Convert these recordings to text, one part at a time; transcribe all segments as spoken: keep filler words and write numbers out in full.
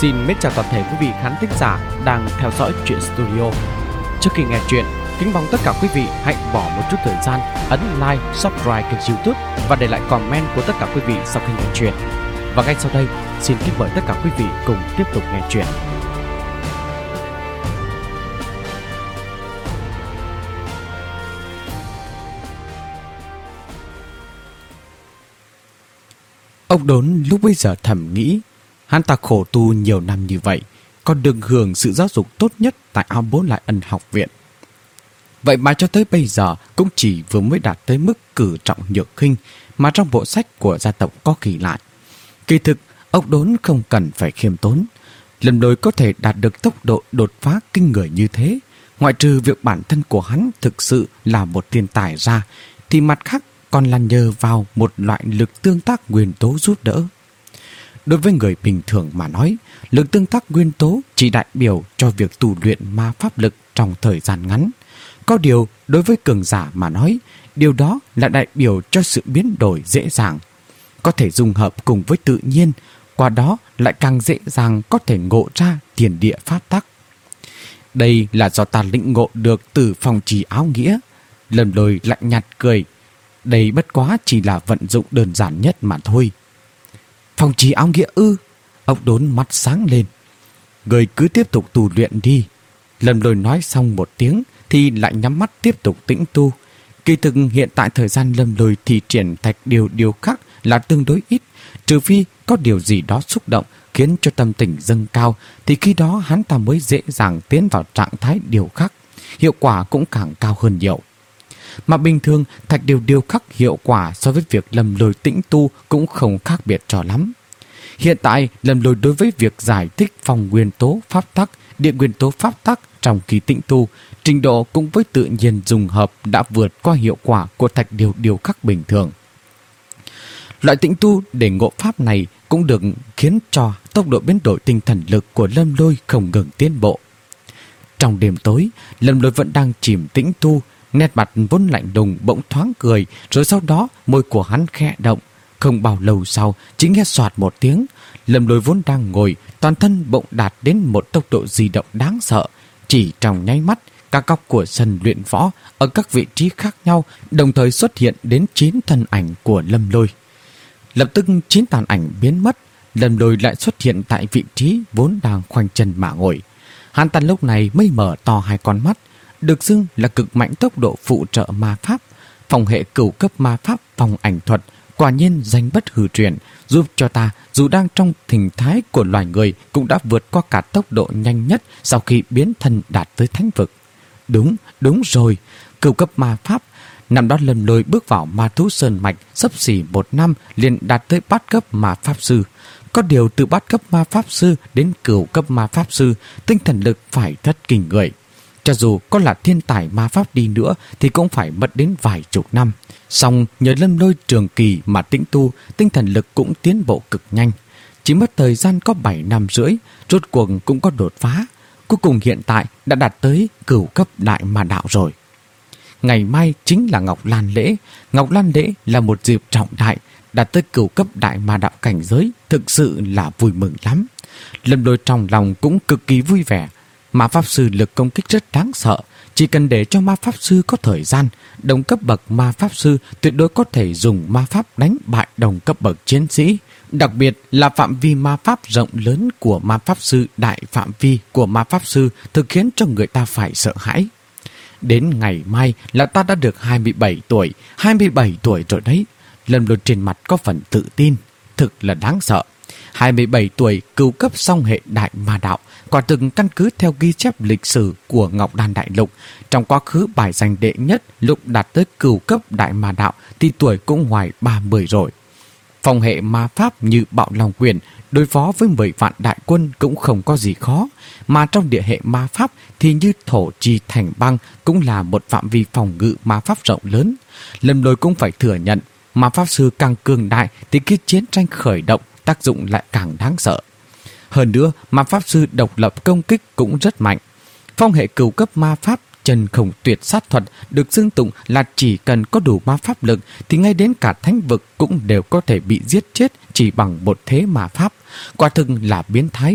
Xin mến chào toàn thể quý vị khán thính giả đang theo dõi Truyện Studio. Trước khi nghe chuyện, kính mong tất cả quý vị hãy bỏ một chút thời gian ấn like, subscribe kênh YouTube và để lại comment của tất cả quý vị sau khi nghe chuyện. Và ngay sau đây, xin kính mời tất cả quý vị cùng tiếp tục nghe chuyện. Ông Đốn lúc bấy giờ thầm nghĩ, hắn ta khổ tu nhiều năm như vậy, còn được hưởng sự giáo dục tốt nhất tại Ao Bố Lại Ân học viện. Vậy mà cho tới bây giờ cũng chỉ vừa mới đạt tới mức cử trọng nhược khinh mà trong bộ sách của gia tộc có ghi lại. Kỳ thực, ông Đốn không cần phải khiêm tốn. Lần đôi có thể đạt được tốc độ đột phá kinh người như thế, ngoại trừ việc bản thân của hắn thực sự là một thiên tài ra, thì mặt khác còn là nhờ vào một loại lực tương tác nguyên tố giúp đỡ. Đối với người bình thường mà nói, lực tương tác nguyên tố chỉ đại biểu cho việc tu luyện ma pháp lực trong thời gian ngắn. Có điều, đối với cường giả mà nói, điều đó là đại biểu cho sự biến đổi dễ dàng. Có thể dung hợp cùng với tự nhiên, qua đó lại càng dễ dàng có thể ngộ ra thiên địa pháp tắc. Đây là do ta lĩnh ngộ được từ Phong Trì Áo Nghĩa. Lâm Lôi lạnh nhạt cười. Đây bất quá chỉ là vận dụng đơn giản nhất mà thôi. Phong Trì Áo Nghĩa ư? Ông Đốn mắt sáng lên. Người cứ tiếp tục tu luyện đi. Lâm Lôi nói xong một tiếng thì lại nhắm mắt tiếp tục tĩnh tu. Kỳ thực hiện tại thời gian Lâm Lôi thì triển thạch điều điều khác là tương đối ít, trừ phi có điều gì đó xúc động khiến cho tâm tình dâng cao, thì khi đó hắn ta mới dễ dàng tiến vào trạng thái điều khắc, hiệu quả cũng càng cao hơn nhiều. Mà bình thường thạch điều điều khắc hiệu quả so với việc Lâm Lôi tĩnh tu cũng không khác biệt cho lắm. Hiện tại Lâm Lôi đối với việc giải thích phong nguyên tố pháp tắc, địa nguyên tố pháp tắc trong khi tĩnh tu, trình độ cũng với tự nhiên dùng hợp đã vượt qua hiệu quả của thạch điều điều khắc bình thường. Loại tĩnh tu để ngộ pháp này cũng được khiến cho tốc độ biến đổi tinh thần lực của Lâm Lôi không ngừng tiến bộ. Trong đêm tối, Lâm Lôi vẫn đang chìm tĩnh tu, nét mặt vốn lạnh lùng bỗng thoáng cười, rồi sau đó môi của hắn khẽ động. Không bao lâu sau, chỉ nghe soạt một tiếng, Lâm Lôi vốn đang ngồi, toàn thân bỗng đạt đến một tốc độ di động đáng sợ. Chỉ trong nháy mắt, các góc của sân luyện võ ở các vị trí khác nhau đồng thời xuất hiện đến chín thân ảnh của Lâm Lôi. Lập tức chín tàn ảnh biến mất, Lâm Lôi lại xuất hiện tại vị trí vốn đang khoanh chân mà ngồi. Hắn ta lúc này mới mở to hai con mắt, được xưng là cực mạnh tốc độ phụ trợ ma pháp, phòng hệ cửu cấp ma pháp phòng ảnh thuật, quả nhiên danh bất hư truyền, giúp cho ta dù đang trong hình thái của loài người cũng đã vượt qua cả tốc độ nhanh nhất sau khi biến thân đạt tới thánh vực. Đúng, đúng rồi, cửu cấp ma pháp. Năm đó Lâm Lôi bước vào ma thú sơn mạch xấp xỉ một năm liền đạt tới bát cấp ma pháp sư. Có điều từ bát cấp ma pháp sư đến cửu cấp ma pháp sư, tinh thần lực phải thất kinh người. Cho dù có là thiên tài ma pháp đi nữa thì cũng phải mất đến vài chục năm. Song nhờ Lâm Lôi trường kỳ mà tĩnh tu, tinh thần lực cũng tiến bộ cực nhanh. Chỉ mất thời gian có bảy năm rưỡi, rốt cuộc cũng có đột phá. Cuối cùng hiện tại đã đạt tới cửu cấp đại ma đạo rồi. Ngày mai chính là Ngọc Lan Lễ. Ngọc Lan Lễ là một dịp trọng đại, đạt tới cửu cấp đại ma đạo cảnh giới, thực sự là vui mừng lắm. Lâm Lôi trong lòng cũng cực kỳ vui vẻ. Ma pháp sư lực công kích rất đáng sợ, chỉ cần để cho ma pháp sư có thời gian, đồng cấp bậc ma pháp sư tuyệt đối có thể dùng ma pháp đánh bại đồng cấp bậc chiến sĩ. Đặc biệt là phạm vi ma pháp rộng lớn của ma pháp sư, đại phạm vi của ma pháp sư thực khiến cho người ta phải sợ hãi. Đến ngày mai là ta đã được hai mươi bảy tuổi, hai mươi bảy tuổi rồi đấy. Lâm Lôi trên mặt có phần tự tin, thực là đáng sợ. hai mươi bảy tuổi cửu cấp song hệ đại ma đạo, quả thực căn cứ theo ghi chép lịch sử của Ngọc Đan Đại Lục. Trong quá khứ bài danh đệ nhất lúc đạt tới cửu cấp đại ma đạo thì tuổi cũng ngoài ba mươi rồi. Phòng hệ ma pháp như Bạo Long Quyền đối phó với mười vạn đại quân cũng không có gì khó, mà trong địa hệ ma pháp thì như Thổ Trì Thành Băng cũng là một phạm vi phòng ngự ma pháp rộng lớn. Lâm Lôi cũng phải thừa nhận, ma pháp sư càng cường đại thì khi chiến tranh khởi động tác dụng lại càng đáng sợ. Hơn nữa, ma pháp sư độc lập công kích cũng rất mạnh. Phong hệ cửu cấp ma pháp chân không tuyệt sát thuật được xưng tụng là chỉ cần có đủ ma pháp lực thì ngay đến cả thánh vực cũng đều có thể bị giết chết chỉ bằng một thế ma pháp. Quả thực là biến thái.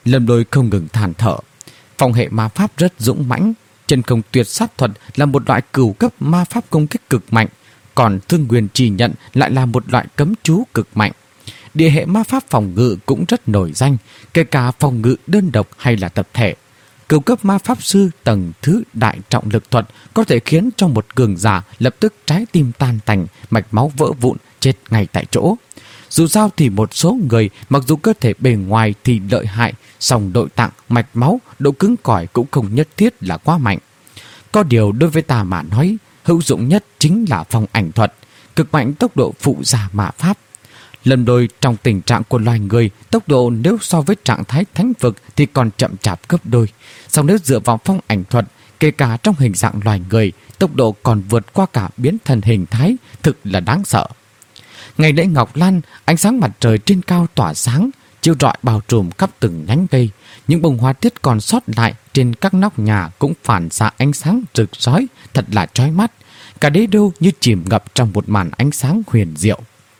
Lâm Lôi không ngừng than thở. Phong hệ ma pháp rất dũng mãnh, chân không tuyệt sát thuật là một loại cửu cấp ma pháp công kích cực mạnh, còn Thương Nguyên Chỉ Nhận lại là một loại cấm chú cực mạnh. Địa hệ ma pháp phòng ngự cũng rất nổi danh, kể cả phòng ngự đơn độc hay là tập thể. Cửu cấp ma pháp sư tầng thứ đại trọng lực thuật có thể khiến cho một cường giả lập tức trái tim tan tành, mạch máu vỡ vụn, chết ngay tại chỗ. Dù sao thì một số người mặc dù cơ thể bề ngoài thì lợi hại, song nội tạng, mạch máu, độ cứng cỏi cũng không nhất thiết là quá mạnh. Có điều đối với ta mà nói, hữu dụng nhất chính là phong ảnh thuật, cực mạnh tốc độ phụ gia ma pháp. Lâm Lôi trong tình trạng của loài người, tốc độ nếu so với trạng thái thánh vực thì còn chậm chạp gấp đôi. Song nếu dựa vào phong ảnh thuật, kể cả trong hình dạng loài người, tốc độ còn vượt qua cả biến thần hình thái, thực là đáng sợ. Ngày lễ Ngọc Lan, ánh sáng mặt trời trên cao tỏa sáng, chiếu rọi bao trùm khắp từng nhánh cây. Những bông hoa tiết còn sót lại trên các nóc nhà cũng phản xạ ánh sáng rực rỡ, thật là chói mắt. Cả đế đô như chìm ngập trong một màn ánh sáng huyền diệu.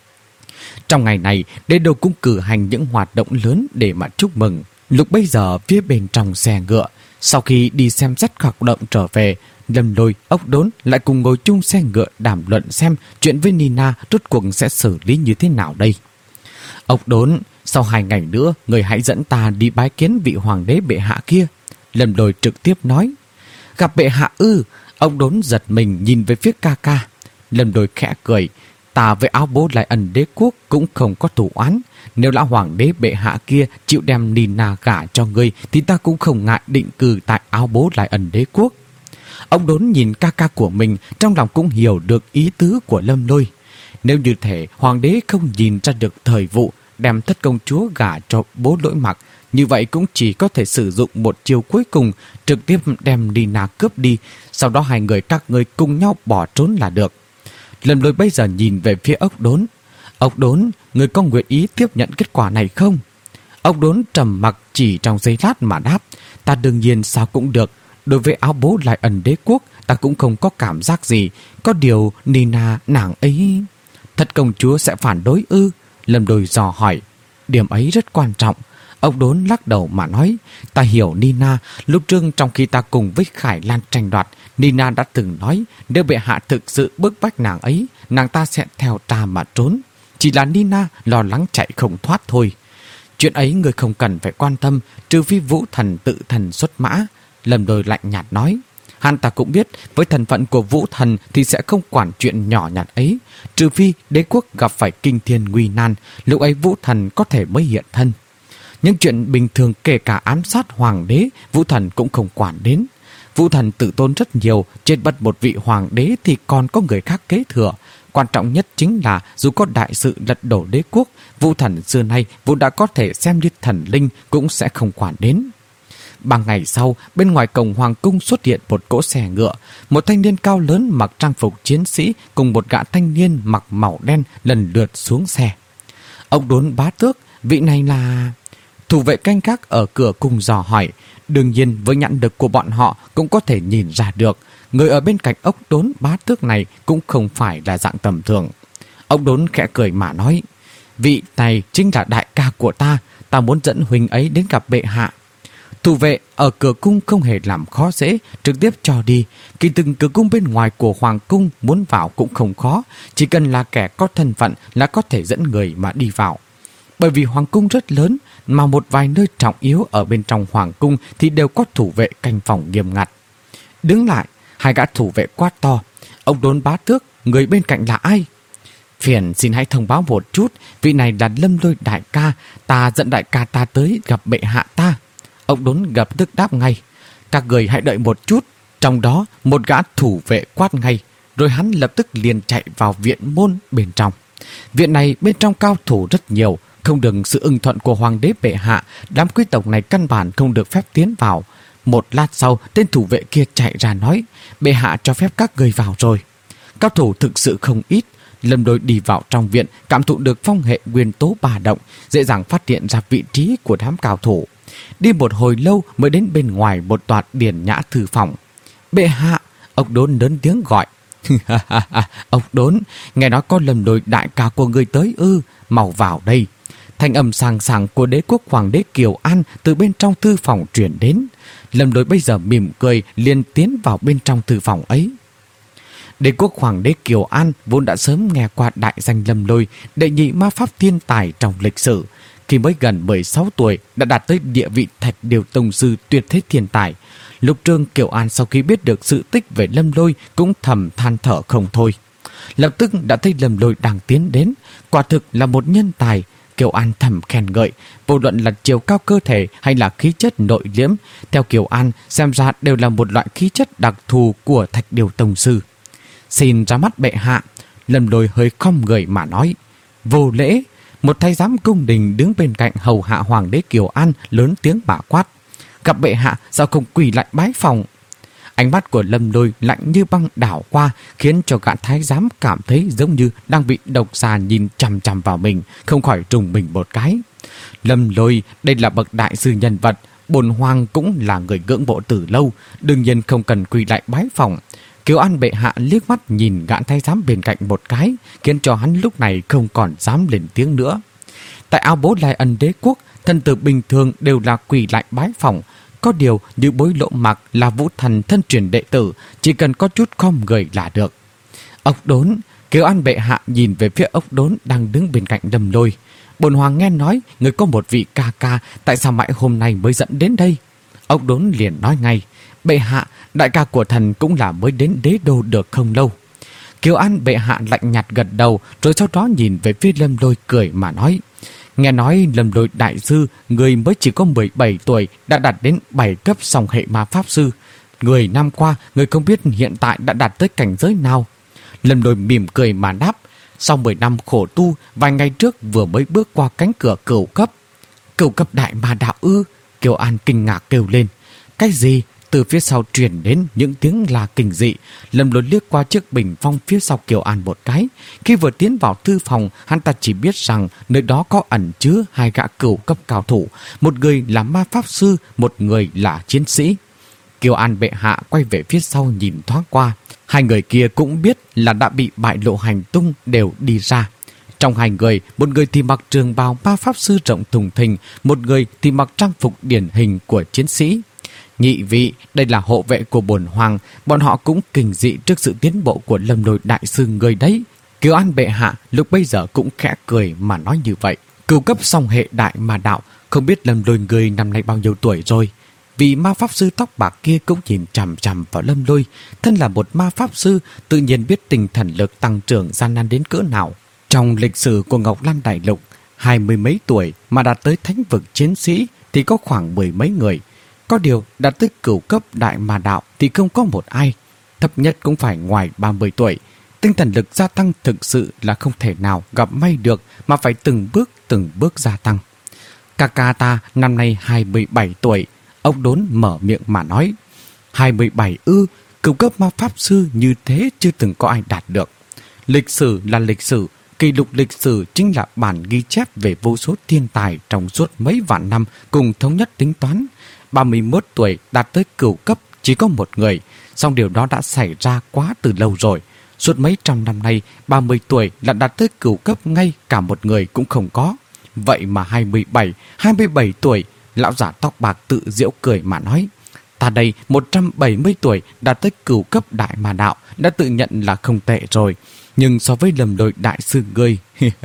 Trong ngày này, đế đô cũng cử hành những hoạt động lớn để mà chúc mừng. Lúc bây giờ phía bên trong xe ngựa, sau khi đi xem xét hoạt động trở về, Lâm Lôi, Ốc Đốn lại cùng ngồi chung xe ngựa đàm luận xem chuyện với Nina rốt cuộc sẽ xử lý như thế nào đây. Ốc Đốn, sau hai ngày nữa, người hãy dẫn ta đi bái kiến vị hoàng đế bệ hạ kia. Lâm Lôi trực tiếp nói. Gặp bệ hạ ư? Ốc Đốn giật mình nhìn về phía ca ca. Lâm Lôi khẽ cười. Ta với Áo Bố Lại Ẩn đế quốc cũng không có thù oán. Nếu lão hoàng đế bệ hạ kia chịu đem Nina gả cho ngươi thì ta cũng không ngại định cư tại Áo Bố Lại Ẩn đế quốc. Ông Đốn nhìn ca ca của mình, trong lòng cũng hiểu được ý tứ của Lâm Lôi. Nếu như thể hoàng đế không nhìn ra được thời vụ, đem thất công chúa gả cho Bố Lỗi Mặc, như vậy cũng chỉ có thể sử dụng một chiêu cuối cùng, trực tiếp đem Nina cướp đi, sau đó hai người các người cùng nhau bỏ trốn là được. Lâm Lôi bây giờ nhìn về phía Ốc Đốn. Ốc Đốn, người có nguyện ý tiếp nhận kết quả này không? Ốc Đốn trầm mặc chỉ trong giây lát mà đáp. Ta đương nhiên sao cũng được. Đối với Áo Bố Lại Ẩn đế quốc, ta cũng không có cảm giác gì. Có điều Nina nàng ấy... Thất công chúa sẽ phản đối ư? Lâm Lôi dò hỏi. Điểm ấy rất quan trọng. Ốc Đốn lắc đầu mà nói. Ta hiểu Nina. Lúc trước trong khi ta cùng với Khải Lan tranh đoạt, Nina đã từng nói nếu bệ hạ thực sự bức bách nàng ấy, nàng ta sẽ theo ta mà trốn. Chỉ là Nina lo lắng chạy không thoát thôi. Chuyện ấy người không cần phải quan tâm, trừ phi Vũ Thần tự thần xuất mã. Lâm Lôi lạnh nhạt nói. Hắn ta cũng biết với thân phận của Vũ Thần thì sẽ không quản chuyện nhỏ nhặt ấy, trừ phi đế quốc gặp phải kinh thiên nguy nan, lúc ấy Vũ Thần có thể mới hiện thân. Những chuyện bình thường kể cả ám sát hoàng đế, Vũ Thần cũng không quản đến. Vũ Thần tự tôn rất nhiều, trên bất một vị hoàng đế thì còn có người khác kế thừa. Quan trọng nhất chính là dù có đại sự lật đổ đế quốc, Vũ Thần xưa nay Vũ đã có thể xem như thần linh cũng sẽ không quản đến. Ba ngày sau, bên ngoài cổng hoàng cung xuất hiện một cỗ xe ngựa. Một thanh niên cao lớn mặc trang phục chiến sĩ cùng một gã thanh niên mặc màu đen lần lượt xuống xe. Ông Đốn bá tước, vị này là... Thủ vệ canh gác ở cửa cung dò hỏi. Đương nhiên với nhãn lực của bọn họ cũng có thể nhìn ra được. Người ở bên cạnh ốc Đốn bá tước này cũng không phải là dạng tầm thường. Ông Đốn khẽ cười mà nói. Vị này chính là đại ca của ta. Ta muốn dẫn huynh ấy đến gặp bệ hạ. Thủ vệ ở cửa cung không hề làm khó dễ, trực tiếp cho đi. Kỳ từng cửa cung bên ngoài của hoàng cung muốn vào cũng không khó, chỉ cần là kẻ có thân phận là có thể dẫn người mà đi vào. Bởi vì hoàng cung rất lớn, mà một vài nơi trọng yếu ở bên trong hoàng cung thì đều có thủ vệ canh phòng nghiêm ngặt. Đứng lại, hai gã thủ vệ quát to. Ông Đốn bá tước, người bên cạnh là ai? Phiền xin hãy thông báo một chút, vị này là Lâm Lôi đại ca, ta dẫn đại ca ta tới gặp bệ hạ ta. Ông Đốn gặp tức đáp ngay. Các người hãy đợi một chút. Trong đó một gã thủ vệ quát ngay, rồi hắn lập tức liền chạy vào viện môn bên trong. Viện này bên trong cao thủ rất nhiều, không được sự ưng thuận của hoàng đế bệ hạ, đám quý tộc này căn bản không được phép tiến vào. Một lát sau, tên thủ vệ kia chạy ra nói, bệ hạ cho phép các người vào rồi. Cao thủ thực sự không ít. Lâm Lôi đi vào trong viện, cảm thụ được phong hệ nguyên tố bà động, dễ dàng phát hiện ra vị trí của đám cao thủ. Đi một hồi lâu mới đến bên ngoài một tòa điển nhã thư phòng. Bệ hạ! Ông Đốn lớn tiếng gọi. Ông Đốn, nghe nói có Lâm Lôi đại ca của người tới ư, mau vào đây. Thanh âm sàng sàng của đế quốc hoàng đế Kiều An từ bên trong thư phòng truyền đến. Lâm Lôi bây giờ mỉm cười liền tiến vào bên trong thư phòng ấy. Đế quốc hoàng đế Kiều An vốn đã sớm nghe qua đại danh Lâm Lôi, đệ nhị ma pháp thiên tài trong lịch sử. Khi mới gần mười sáu tuổi đã đạt tới địa vị Thạch Điều Tông sư tuyệt thế thiên tài. Lục Trương Kiều An sau khi biết được sự tích về Lâm Lôi cũng thầm than thở không thôi. Lập tức đã thấy Lâm Lôi đang tiến đến, quả thực là một nhân tài. Kiều An thầm khen ngợi, vô luận là chiều cao cơ thể hay là khí chất nội liễm, theo Kiều An xem ra đều là một loại khí chất đặc thù của Thạch Điều Tông sư. Xin ra mắt bệ hạ. Lâm Lôi hơi khom người mà nói. Vô lễ. Một thái giám cung đình đứng bên cạnh hầu hạ hoàng đế Kiều An lớn tiếng bả quát. Gặp bệ hạ sao không quỳ lại bái phòng? Ánh mắt của Lâm Lôi lạnh như băng đảo qua, khiến cho gã thái giám cảm thấy giống như đang bị độc xà nhìn chằm chằm vào mình, không khỏi trùng mình một cái. Lâm Lôi đây là bậc đại sư nhân vật, bổn hoàng cũng là người ngưỡng mộ từ lâu, đương nhiên không cần quỳ lại bái phòng. Kiều An bệ hạ liếc mắt nhìn gã thái giám bên cạnh một cái, khiến cho hắn lúc này không còn dám lên tiếng nữa. Tại Ao Bố Lai Ân đế quốc, thần tử bình thường đều là quỳ lại bái phòng. Có điều như Bối Lộ Mạc là vũ thần thân truyền đệ tử, chỉ cần có chút khom người là được. Ốc Đốn. Kiều An bệ hạ nhìn về phía Ốc Đốn đang đứng bên cạnh Lâm Lôi. Bổn hoàng nghe nói người có một vị ca ca, tại sao mãi hôm nay mới dẫn đến đây? Ốc Đốn liền nói ngay. Bệ hạ, đại ca của thần cũng là mới đến đế đô được không lâu. Kiều An bệ hạ lạnh nhạt gật đầu, rồi sau đó nhìn về phía Lâm Lôi cười mà nói. Nghe nói Lâm Lôi đại sư, người mới chỉ có mười bảy tuổi đã đạt đến bảy cấp song hệ ma pháp sư. Mười năm qua, người không biết hiện tại đã đạt tới cảnh giới nào. Lâm Lôi mỉm cười mà đáp. Sau mười năm khổ tu, vài ngày trước vừa mới bước qua cánh cửa cửu cấp. Cửu cấp đại ma đạo ư? Kiều An kinh ngạc kêu lên. Cái gì? Từ phía sau truyền đến những tiếng la kinh dị. Lâm Lôi liếc qua chiếc bình phong phía sau Kiều An một cái. Khi vừa tiến vào thư phòng, hắn ta chỉ biết rằng nơi đó có ẩn chứa hai gã cửu cấp cao thủ, một người là ma pháp sư, một người là chiến sĩ. Kiều An bệ hạ quay về phía sau nhìn thoáng qua. Hai người kia cũng biết là đã bị bại lộ hành tung, đều đi ra. Trong hai người, một người thì mặc trường bào ma pháp sư rộng thùng thình, một người thì mặc trang phục điển hình của chiến sĩ. Nhị vị, đây là hộ vệ của bổn hoàng, bọn họ cũng kinh dị trước sự tiến bộ của Lâm Lôi đại sư người đấy. Kiều An bệ hạ lúc bây giờ cũng khẽ cười mà nói như vậy. Cửu cấp song hệ đại ma đạo, không biết Lâm Lôi người năm nay bao nhiêu tuổi rồi. Vì ma pháp sư tóc bạc kia cũng nhìn chằm chằm vào Lâm Lôi, thân là một ma pháp sư, tự nhiên biết tinh thần lực tăng trưởng gian nan đến cỡ nào. Trong lịch sử của Ngọc Lan Đại Lục, hai mươi mấy tuổi mà đạt tới thánh vực chiến sĩ thì có khoảng mười mấy người. Có điều đạt tới cửu cấp đại ma đạo thì không có một ai. Thấp nhất cũng phải ngoài ba mươi tuổi. Tinh thần lực gia tăng thực sự là không thể nào gặp may được, mà phải từng bước từng bước gia tăng. Ca ca ta năm nay hai mươi bảy tuổi. Ốc Đốn mở miệng mà nói. hai mươi bảy ư? Cửu cấp ma pháp sư như thế chưa từng có ai đạt được. Lịch sử là lịch sử. Kỷ lục lịch sử chính là bản ghi chép về vô số thiên tài trong suốt mấy vạn năm cùng thống nhất tính toán. ba mươi mốt tuổi đạt tới cửu cấp chỉ có một người, song điều đó đã xảy ra quá từ lâu rồi. Suốt mấy trăm năm nay, ba mươi tuổi là đạt tới cửu cấp ngay cả một người cũng không có. Vậy mà hai mươi bảy, hai mươi bảy tuổi, lão giả tóc bạc tự giễu cười mà nói. Ta đây một trăm bảy mươi tuổi đạt tới cửu cấp đại ma đạo, đã tự nhận là không tệ rồi. Nhưng so với Lâm Lôi đại sư ngươi,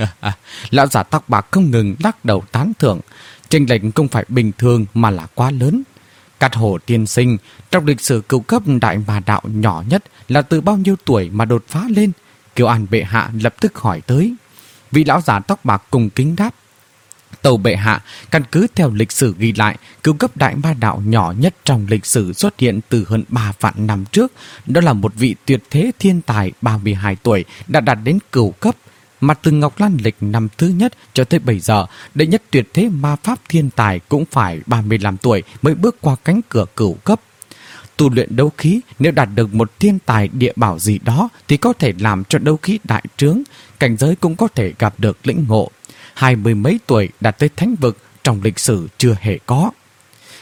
lão giả tóc bạc không ngừng lắc đầu tán thưởng. Chênh lệch không phải bình thường mà là quá lớn. Cát Hổ tiên sinh, trong lịch sử cửu cấp đại ma đạo nhỏ nhất là từ bao nhiêu tuổi mà đột phá lên? Kiều An bệ hạ lập tức hỏi tới. Vị lão giả tóc bạc cùng kính đáp. Tâu bệ hạ, căn cứ theo lịch sử ghi lại, cửu cấp đại ma đạo nhỏ nhất trong lịch sử xuất hiện từ hơn ba vạn năm trước. Đó là một vị tuyệt thế thiên tài ba mươi hai tuổi đã đạt đến cửu cấp. Mà từ Ngọc Lan lịch năm thứ nhất cho tới bây giờ, đệ nhất tuyệt thế ma pháp thiên tài cũng phải ba mươi lăm tuổi mới bước qua cánh cửa cửu cấp. Tu luyện đấu khí, nếu đạt được một thiên tài địa bảo gì đó thì có thể làm cho đấu khí đại trướng, cảnh giới cũng có thể gặp được lĩnh ngộ. Hai mươi mấy tuổi đạt tới thánh vực trong lịch sử chưa hề có.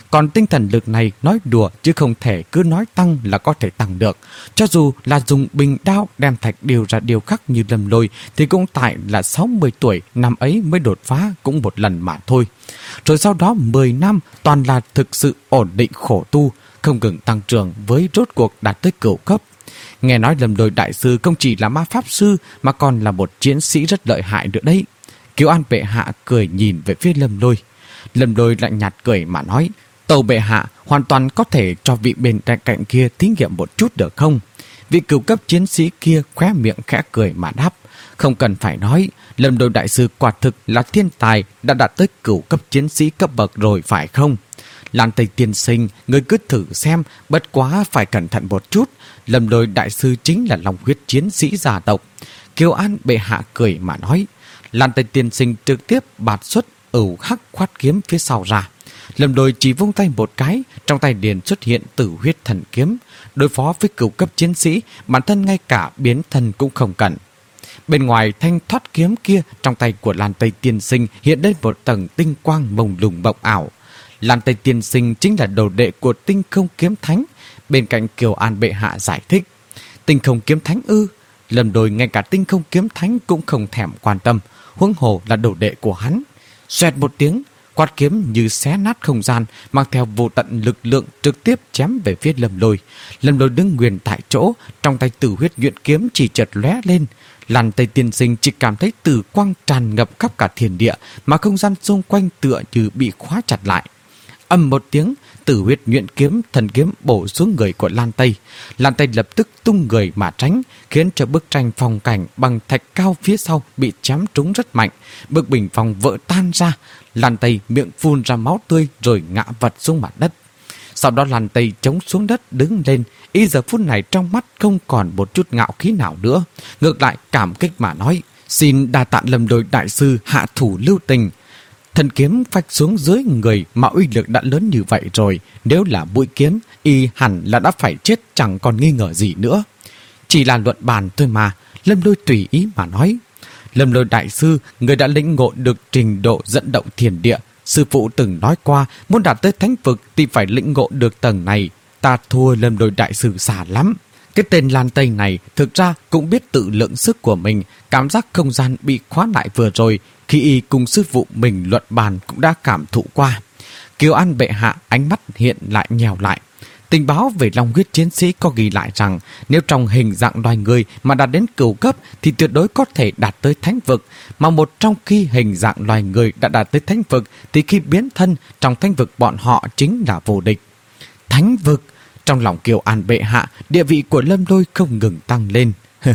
Còn tinh thần lực này nói đùa chứ không thể cứ nói tăng là có thể tăng được. Cho dù là dùng bình đao đem thạch điều ra điều khắc như Lâm Lôi thì cũng tại là sáu mươi tuổi năm ấy mới đột phá cũng một lần mà thôi. Rồi sau đó mười năm toàn là thực sự ổn định khổ tu, không ngừng tăng trưởng với rốt cuộc đạt tới cửu cấp. Nghe nói Lâm Lôi đại sư không chỉ là ma pháp sư mà còn là một chiến sĩ rất lợi hại nữa đấy. Kiều An bệ hạ cười nhìn về phía Lâm Lôi. Lâm Lôi lạnh nhạt cười mà nói, tâu bệ hạ hoàn toàn có thể cho vị bên cạnh kia thí nghiệm một chút được không? Vị cửu cấp chiến sĩ kia khóe miệng khẽ cười mà đáp, không cần phải nói, Lâm Lôi đại sư quả thực là thiên tài, đã đạt tới cửu cấp chiến sĩ cấp bậc rồi phải không? Lan Tây tiên sinh, người cứ thử xem, bất quá phải cẩn thận một chút. Lâm Lôi đại sư chính là long huyết chiến sĩ gia tộc. Kiều An bệ hạ cười mà nói. Lan Tây tiên sinh trực tiếp bạt xuất ửu hắc khoát kiếm phía sau ra. Lâm Lôi chỉ vung tay một cái, trong tay liền xuất hiện tử huyết thần kiếm. Đối phó với cửu cấp chiến sĩ, bản thân ngay cả biến thân cũng không cần. Bên ngoài thanh thoát kiếm kia, trong tay của Lan Tây tiên sinh hiện lên một tầng tinh quang mông lung mộng ảo. Lan Tây tiên sinh chính là đồ đệ của Tinh Không Kiếm Thánh. Bên cạnh Kiều An bệ hạ giải thích, Tinh Không Kiếm Thánh ư? Lâm Lôi ngay cả Tinh Không Kiếm Thánh cũng không thèm quan tâm, huống hồ là đồ đệ của hắn. Xoẹt một tiếng, quát kiếm như xé nát không gian, mang theo vô tận lực lượng trực tiếp chém về phía Lâm Lôi. Lâm Lôi đứng nguyên tại chỗ, trong tay tử huyết nhuyễn kiếm chỉ chợt lóe lên. Lan Tây tiên sinh chỉ cảm thấy tử quang tràn ngập khắp cả thiên địa, mà không gian xung quanh tựa như bị khóa chặt lại. Ầm một tiếng, tử huyết nhuyễn kiếm thần kiếm bổ xuống người của Lan Tây. Lan Tây lập tức tung người mà tránh, khiến cho bức tranh phong cảnh bằng thạch cao phía sau bị chém trúng rất mạnh. Bức bình phong vỡ tan ra, Lan Tây miệng phun ra máu tươi rồi ngã vật xuống mặt đất. Sau đó Lan Tây chống xuống đất đứng lên, y giờ phút này trong mắt không còn một chút ngạo khí nào nữa. Ngược lại cảm kích mà nói, xin đa tạ Lâm Lôi đại sư hạ thủ lưu tình. Thần kiếm phách xuống dưới người mà uy lực đã lớn như vậy rồi, nếu là mũi kiếm, y hẳn là đã phải chết chẳng còn nghi ngờ gì nữa. Chỉ là luận bàn thôi mà, Lâm Lôi tùy ý mà nói. Lâm Lôi đại sư, người đã lĩnh ngộ được trình độ dẫn động thiên địa. Sư phụ từng nói qua, muốn đạt tới thánh vực thì phải lĩnh ngộ được tầng này. Ta thua Lâm Lôi đại sư xa lắm. Cái tên Lan Tây này thực ra cũng biết tự lượng sức của mình, cảm giác không gian bị khóa lại vừa rồi, khi y cùng sư phụ mình luận bàn cũng đã cảm thụ qua. Kiều An bệ hạ ánh mắt hiện lại nhèo lại. Tình báo về long huyết chiến sĩ có ghi lại rằng nếu trong hình dạng loài người mà đạt đến cửu cấp thì tuyệt đối có thể đạt tới thánh vực, mà một trong khi hình dạng loài người đã đạt tới thánh vực thì khi biến thân trong thánh vực bọn họ chính là vô địch. Thánh vực! Trong lòng Kiều An bệ hạ, địa vị của Lâm Lôi không ngừng tăng lên.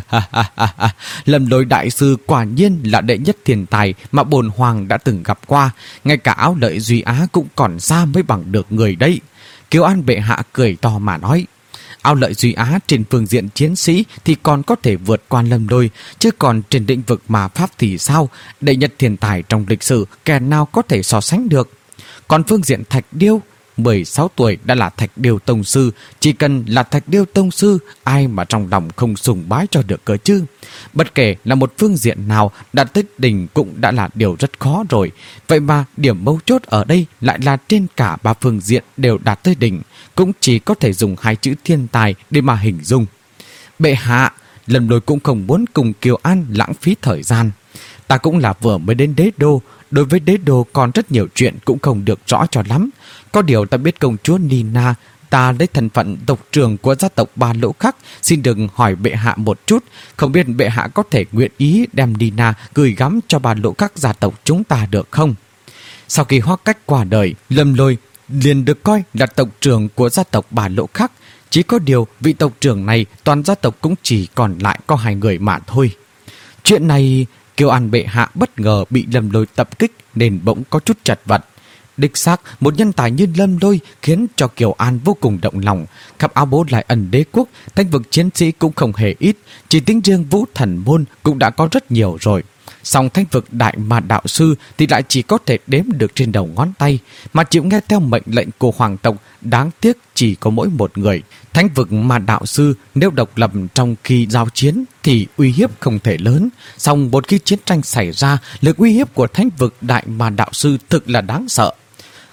Lâm Lôi đại sư quả nhiên là đệ nhất thiên tài mà bồn hoàng đã từng gặp qua, ngay cả Áo Lợi Duy Á cũng còn xa mới bằng được người đấy. Kiều An bệ hạ cười to mà nói, Áo Lợi Duy Á trên phương diện chiến sĩ thì còn có thể vượt qua Lâm Lôi, chứ còn trên lĩnh vực mà pháp thì sao? Đệ nhất thiên tài trong lịch sử kẻ nào có thể so sánh được? Còn phương diện Thạch Điêu, mười sáu tuổi đã là Thạch Điêu tông sư, chỉ cần là Thạch Điêu tông sư, ai mà trong lòng không sùng bái cho được cơ chứ? Bất kể là một phương diện nào, đạt tới đỉnh cũng đã là điều rất khó rồi. Vậy mà điểm mấu chốt ở đây lại là trên cả ba phương diện đều đạt tới đỉnh, cũng chỉ có thể dùng hai chữ thiên tài để mà hình dung. Bệ hạ, Lâm Lôi cũng không muốn cùng Kiều An lãng phí thời gian. Ta cũng là vừa mới đến đế đô, đối với đế đô còn rất nhiều chuyện cũng không được rõ cho lắm. Có điều ta biết công chúa Nina, ta lấy thân phận tộc trưởng của gia tộc Ba Lỗ Khắc, xin đừng hỏi bệ hạ một chút, không biết bệ hạ có thể nguyện ý đem Nina gửi gắm cho Ba Lỗ Khắc gia tộc chúng ta được không? Sau khi Hoắc Cách qua đời, Lâm Lôi liền được coi là tộc trưởng của gia tộc Ba Lỗ Khắc. Chỉ có điều vị tộc trưởng này toàn gia tộc cũng chỉ còn lại có hai người mà thôi. Chuyện này Kiều An bệ hạ bất ngờ bị Lâm Lôi tập kích nên bỗng có chút chật vật. Đích xác, một nhân tài như Lâm Lôi khiến cho Kiều An vô cùng động lòng. Khắp Áo Bố Lại Ẩn đế quốc, thánh vực chiến sĩ cũng không hề ít, chỉ tính riêng Vũ Thần môn cũng đã có rất nhiều rồi. Song thánh vực Đại Ma đạo sư thì lại chỉ có thể đếm được trên đầu ngón tay, mà chịu nghe theo mệnh lệnh của hoàng tộc đáng tiếc chỉ có mỗi một người. Thánh vực Ma đạo sư nếu độc lập trong khi giao chiến thì uy hiếp không thể lớn, song một khi chiến tranh xảy ra, lực uy hiếp của thánh vực Đại Ma đạo sư thực là đáng sợ.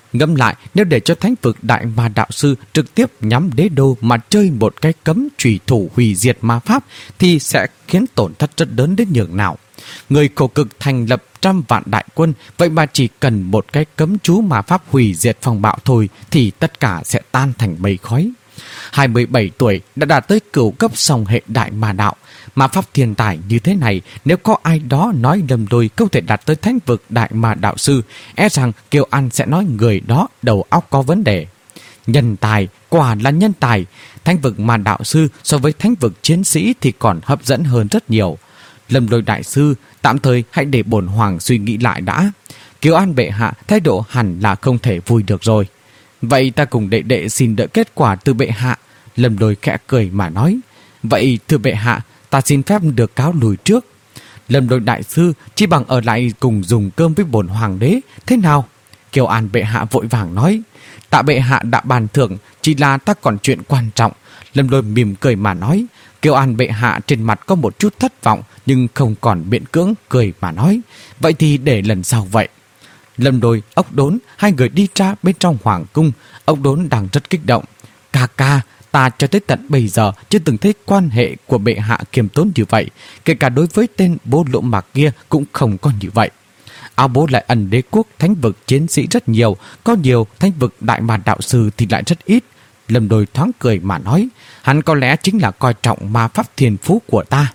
Ngẫm lại, nếu để cho thánh vực Đại Ma Đạo Sư trực tiếp nhắm đế đô mà chơi một cái cấm trùy thủ hủy diệt ma pháp thì sẽ khiến tổn thất rất lớn đến nhường nào. Người khổ cực thành lập trăm vạn đại quân, vậy mà chỉ cần một cái cấm chú ma pháp hủy diệt phong bạo thôi thì tất cả sẽ tan thành mây khói. hai mươi bảy tuổi đã đạt tới cửu cấp song hệ Đại Ma Đạo. Ma pháp thiên tài như thế này, nếu có ai đó nói lầm đôi không thể đạt tới thánh vực Đại Ma Đạo Sư, e rằng Kiều An sẽ nói người đó đầu óc có vấn đề. Nhân tài, quả là nhân tài. Thánh vực Ma Đạo Sư so với thánh vực chiến sĩ thì còn hấp dẫn hơn rất nhiều. Lâm Lôi đại sư, tạm thời hãy để bổn hoàng suy nghĩ lại đã. Kiều An bệ hạ thái độ hẳn là không thể vui được rồi. Vậy ta cùng đệ đệ xin đợi kết quả từ bệ hạ. Lâm Lôi khẽ cười mà nói. Vậy thưa bệ hạ, ta xin phép được cáo lùi trước. Lâm Lôi đại sư, chỉ bằng ở lại cùng dùng cơm với bổn hoàng đế, thế nào? Kiều An bệ hạ vội vàng nói. Tạ bệ hạ đã bàn thưởng, chỉ là ta còn chuyện quan trọng. Lâm Lôi mỉm cười mà nói. Kiều An bệ hạ trên mặt có một chút thất vọng, nhưng không còn miễn cưỡng, cười mà nói. Vậy thì để lần sau vậy. Lâm Lôi, Ốc Đốn, hai người đi ra bên trong hoàng cung. Ốc Đốn đang rất kích động. Ca ca, ta cho tới tận bây giờ chưa từng thấy quan hệ của bệ hạ kiềm tốn như vậy. Kể cả đối với tên Bố Lỗ Mạc kia cũng không có như vậy. Áo Bố lại ẩn đế quốc thánh vực chiến sĩ rất nhiều, có nhiều thánh vực Đại Ma Đạo Sư thì lại rất ít. Lâm Lôi thoáng cười mà nói, hắn có lẽ chính là coi trọng ma pháp thiên phú của ta.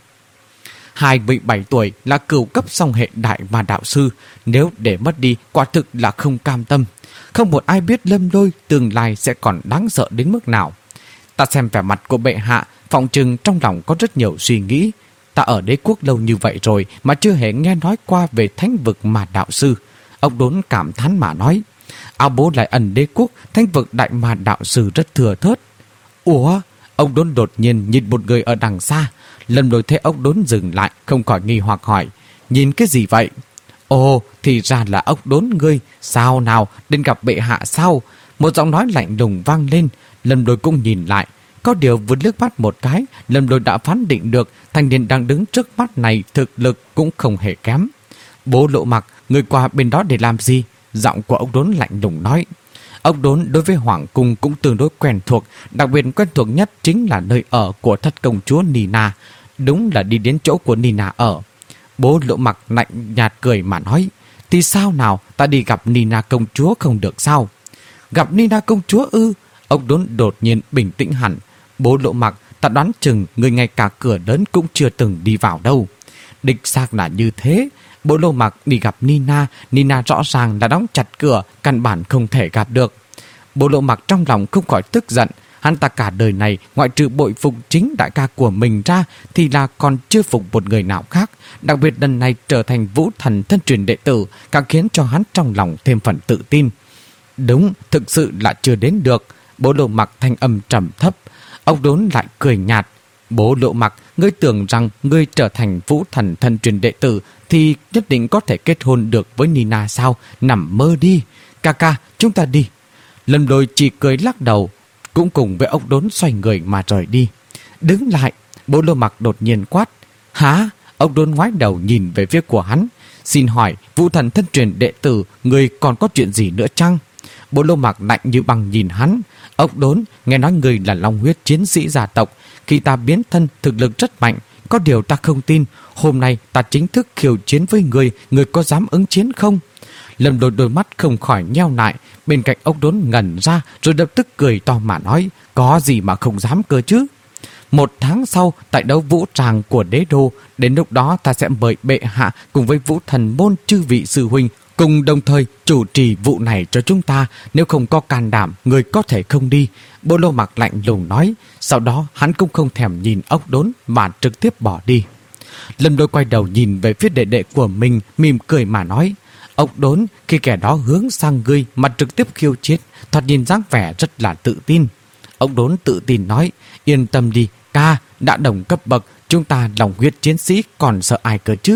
hai mươi bảy tuổi là cửu cấp song hệ Đại Ma Đạo Sư, nếu để mất đi quả thực là không cam tâm. Không một ai biết Lâm Lôi tương lai sẽ còn đáng sợ đến mức nào. Ta xem vẻ mặt của bệ hạ, phòng chừng trong lòng có rất nhiều suy nghĩ. Ta ở đế quốc lâu như vậy rồi mà chưa hề nghe nói qua về thánh vực Ma Đạo Sư. Ông Đốn cảm thán mà nói. Áo Bố lại ẩn đế quốc, thánh vực Đại Ma Đạo Sư rất thừa thớt. Ủa? Ông Đốn đột nhiên nhìn một người ở đằng xa. Lâm Lôi thấy ông Đốn dừng lại, không khỏi nghi hoặc hỏi. Nhìn cái gì vậy? Ồ, thì ra là ông Đốn ngươi. Sao nào, đến gặp bệ hạ sao? Một giọng nói lạnh lùng vang lên. Lâm Lôi cũng nhìn lại. Có điều vừa liếc mắt một cái, Lâm Lôi đã phán định được thanh niên đang đứng trước mắt này thực lực cũng không hề kém. Bố Lộ Mặc, người qua bên đó để làm gì? Giọng của ông Đốn lạnh lùng nói. Ông Đốn đối với Hoàng Cung cũng tương đối quen thuộc, đặc biệt quen thuộc nhất chính là nơi ở của thất công chúa Nina. Đúng là đi đến chỗ của Nina ở. Bố Lộ Mặc lạnh nhạt cười mà nói. Thì sao nào, ta đi gặp Nina công chúa không được sao? Gặp Nina công chúa ư? Ông Đốn đột nhiên bình tĩnh hẳn. Bố Lộ Mặc, ta đoán chừng người ngay cả cửa lớn cũng chưa từng đi vào đâu. Đích xác là như thế. Bố Lộ Mặc đi gặp Nina, Nina rõ ràng là đóng chặt cửa, căn bản không thể gặp được. Bố Lộ Mặc trong lòng không khỏi tức giận. Hắn ta cả đời này ngoại trừ bội phục chính đại ca của mình ra thì là còn chưa phục một người nào khác. Đặc biệt lần này trở thành Vũ Thần thân truyền đệ tử, càng khiến cho hắn trong lòng thêm phần tự tin. Đúng, thực sự là chưa đến được. Bố Lộ Mặc thanh âm trầm thấp. Ông Đốn lại cười nhạt. Bố Lộ Mặc, ngươi tưởng rằng ngươi trở thành Vũ Thần thân truyền đệ tử thì nhất định có thể kết hôn được với Nina sao? Nằm mơ đi. Ca ca, chúng ta đi. Lâm Lôi chỉ cười lắc đầu, cũng cùng với ông Đốn xoay người mà rời đi. Đứng lại. Bố Lộ Mặc đột nhiên quát. Hả? Ông Đốn ngoái đầu nhìn về phía của hắn. Xin hỏi, Vũ Thần thân truyền đệ tử, ngươi còn có chuyện gì nữa chăng? Bố Lộ Mặc lạnh như băng nhìn hắn. Ông Đốn, nghe nói người là long huyết chiến sĩ gia tộc. Khi ta biến thân thực lực rất mạnh. Có điều ta không tin. Hôm nay ta chính thức khiêu chiến với người. Người có dám ứng chiến không? Lâm Lôi đôi mắt không khỏi nheo lại. Bên cạnh ông Đốn ngẩn ra rồi lập tức cười to mà nói. Có gì mà không dám cơ chứ? Một tháng sau, tại đấu vũ tràng của đế đô. Đến lúc đó ta sẽ mời bệ hạ cùng với Vũ Thần môn chư vị sư huynh cùng đồng thời chủ trì vụ này cho chúng ta. Nếu không có can đảm, người có thể không đi. Bố Lộ Mặc lạnh lùng nói. Sau đó hắn cũng không thèm nhìn ốc Đốn mà trực tiếp bỏ đi. Lâm Lôi quay đầu nhìn về phía đệ đệ của mình, mỉm cười mà nói. Ốc Đốn, khi kẻ đó hướng sang ngươi mà trực tiếp khiêu chiến, thoạt nhìn dáng vẻ rất là tự tin. Ốc Đốn tự tin nói. Yên tâm đi, ca, đã đồng cấp bậc, chúng ta lòng huyết chiến sĩ còn sợ ai cơ chứ?